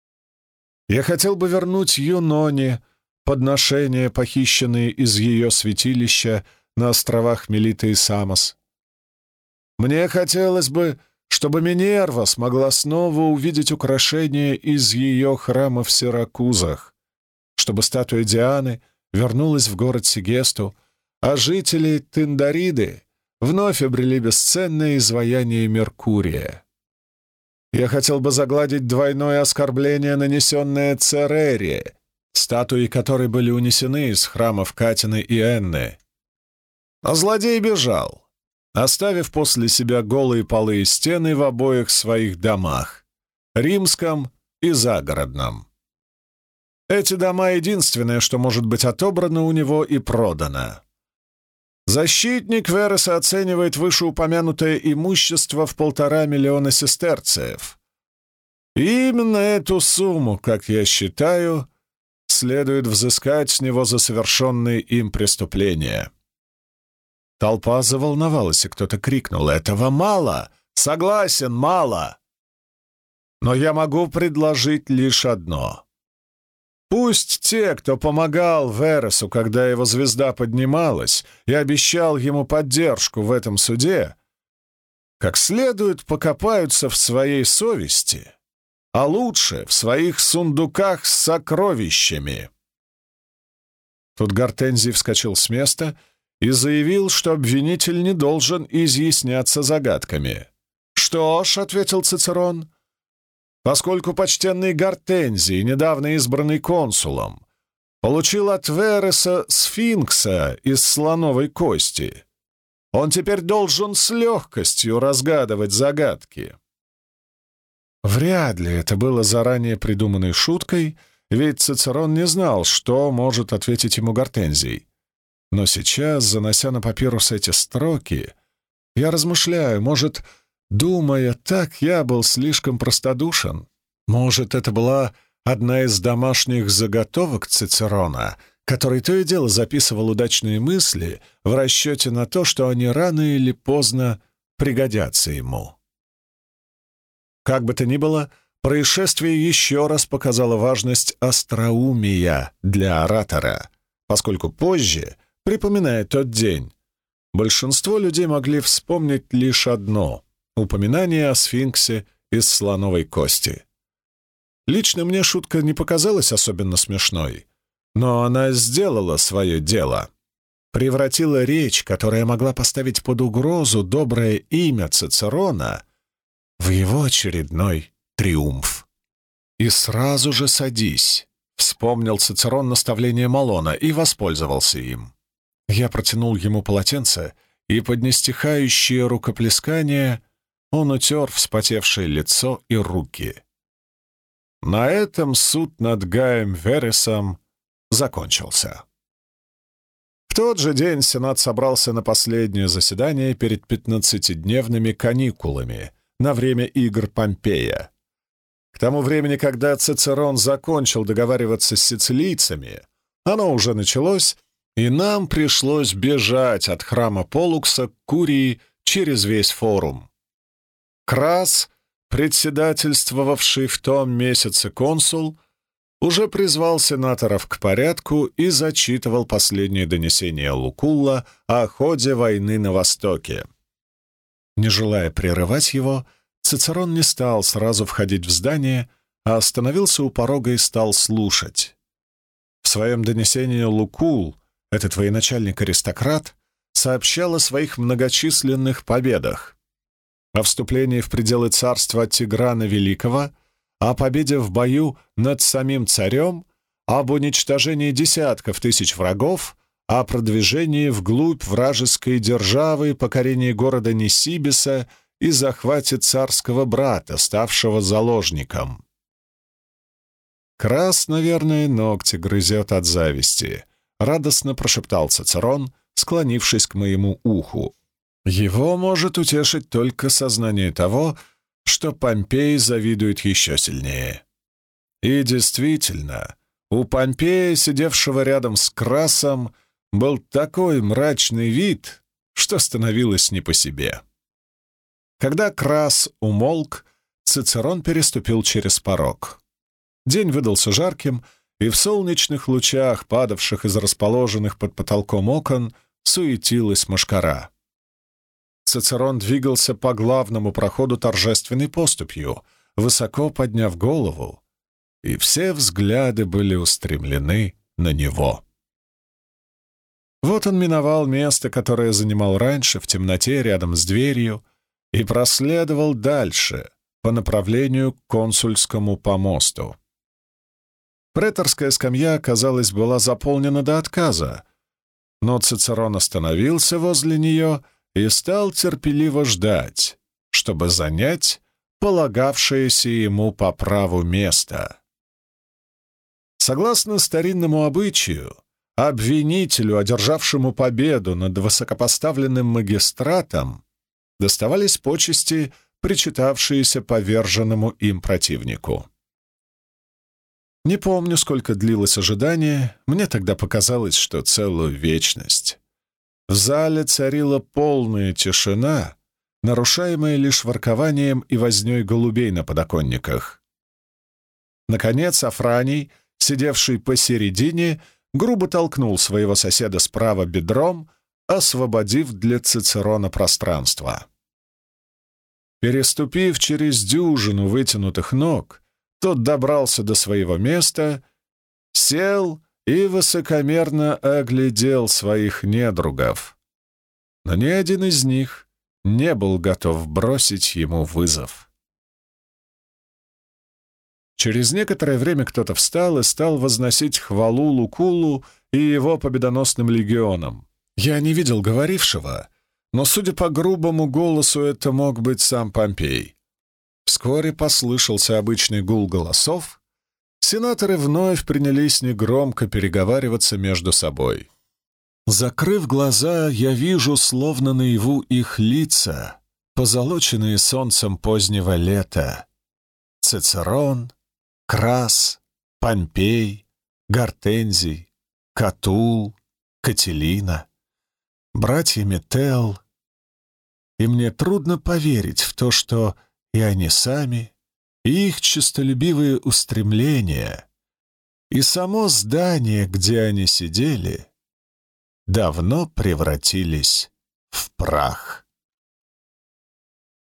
Я хотел бы вернуть Юноне подношения, похищенные из ее святилища на островах Мелита и Самос. Мне хотелось бы, чтобы Минерва смогла снова увидеть украшения из ее храма в Сиракузах, чтобы статуя Дианы вернулась в город Сигесту, а жители Тиндариды вновь обрели бесценное изваяние Меркурия. Я хотел бы загладить двойное оскорбление, нанесенное Церере, статуи которой были унесены из храмов Катины и Энны. А злодей бежал, оставив после себя голые полы и стены в обоих своих домах — римском и загородном. Эти дома — единственное, что может быть отобрано у него и продано. Защитник Вереса оценивает вышеупомянутое имущество в 1,5 миллиона сестерцев. И именно эту сумму, как я считаю, следует взыскать с него за совершенные им преступления». Толпа заволновалась, и кто-то крикнул: «Этого мало! Согласен, мало! Но я могу предложить лишь одно. Пусть те, кто помогал Вересу, когда его звезда поднималась, и обещал ему поддержку в этом суде, как следует покопаются в своей совести, а лучше в своих сундуках с сокровищами. Тут Гортензий вскочил с места и заявил, что обвинитель не должен изъясняться загадками. «Что ж», — ответил Цицерон, — «поскольку почтенный Гортензий, недавно избранный консулом, получил от Вереса сфинкса из слоновой кости, он теперь должен с легкостью разгадывать загадки». Вряд ли это было заранее придуманной шуткой, ведь Цицерон не знал, что может ответить ему Гортензий. Но сейчас, занося на папирус эти строки, я размышляю, может, думая так, я был слишком простодушен. Может, это была одна из домашних заготовок Цицерона, который то и дело записывал удачные мысли в расчете на то, что они рано или поздно пригодятся ему. Как бы то ни было, происшествие еще раз показало важность остроумия для оратора, поскольку позже, припоминая тот день, большинство людей могли вспомнить лишь одно — упоминание о сфинксе из слоновой кости. Лично мне шутка не показалась особенно смешной, но она сделала свое дело, превратила речь, которая могла поставить под угрозу доброе имя Цицерона, в его очередной триумф. «И сразу же садись», — вспомнил Цицерон наставление Малона и воспользовался им. Я протянул ему полотенце, и под нестихающее рукоплескание он утер вспотевшее лицо и руки. На этом суд над Гаем Вересом закончился. В тот же день Сенат собрался на последнее заседание перед 15-дневными каникулами на время игр Помпея. К тому времени, когда Цицерон закончил договариваться с сицилийцами, оно уже началось, и нам пришлось бежать от храма Полукса к Курии через весь форум. Крас, председательствовавший в том месяце консул, уже призвал сенаторов к порядку и зачитывал последнее донесение Лукулла о ходе войны на Востоке. Не желая прерывать его, Цицерон не стал сразу входить в здание, а остановился у порога и стал слушать. В своем донесении Лукул, этот военачальник-аристократ, сообщал о своих многочисленных победах, о вступлении в пределы царства Тиграна Великого, о победе в бою над самим царем, об уничтожении десятков тысяч врагов, о продвижении вглубь вражеской державы, покорении города Нисибиса и захвате царского брата, ставшего заложником. Крас, наверное, ногти грызет от зависти, — радостно прошептал Цицерон, склонившись к моему уху. Его может утешить только сознание того, что Помпей завидует еще сильнее. И действительно, у Помпея, сидевшего рядом с Красом, был такой мрачный вид, что становилось не по себе. Когда Крас умолк, Цицерон переступил через порог. День выдался жарким, и в солнечных лучах, падавших из расположенных под потолком окон, суетилась мошкара. Цицерон двигался по главному проходу торжественной поступью, высоко подняв голову, и все взгляды были устремлены на него. Вот он миновал место, которое занимал раньше, в темноте рядом с дверью, и проследовал дальше, по направлению к консульскому помосту. Преторская скамья, казалось, была заполнена до отказа, но Цицерон остановился возле нее и стал терпеливо ждать, чтобы занять полагавшееся ему по праву место. Согласно старинному обычаю, обвинителю, одержавшему победу над высокопоставленным магистратом, доставались почести, причитавшиеся поверженному им противнику. Не помню, сколько длилось ожидание, мне тогда показалось, что целую вечность. В зале царила полная тишина, нарушаемая лишь воркованием и вознёй голубей на подоконниках. Наконец Афраний, сидевший посередине, грубо толкнул своего соседа справа бедром, освободив для Цицерона пространство. Переступив через дюжину вытянутых ног, тот добрался до своего места, сел и высокомерно оглядел своих недругов. Но ни один из них не был готов бросить ему вызов. Через некоторое время кто-то встал и стал возносить хвалу Лукулу и его победоносным легионам. Я не видел говорившего, но, судя по грубому голосу, это мог быть сам Помпей. Вскоре послышался обычный гул голосов. Сенаторы вновь принялись негромко переговариваться между собой. Закрыв глаза, я вижу, словно наяву, их лица, позолоченные солнцем позднего лета. Цицерон, Крас, Помпей, Гортензий, Катул, Кателина, братья Метел. И мне трудно поверить в то, что и они сами, и их честолюбивые устремления, и само здание, где они сидели, давно превратились в прах.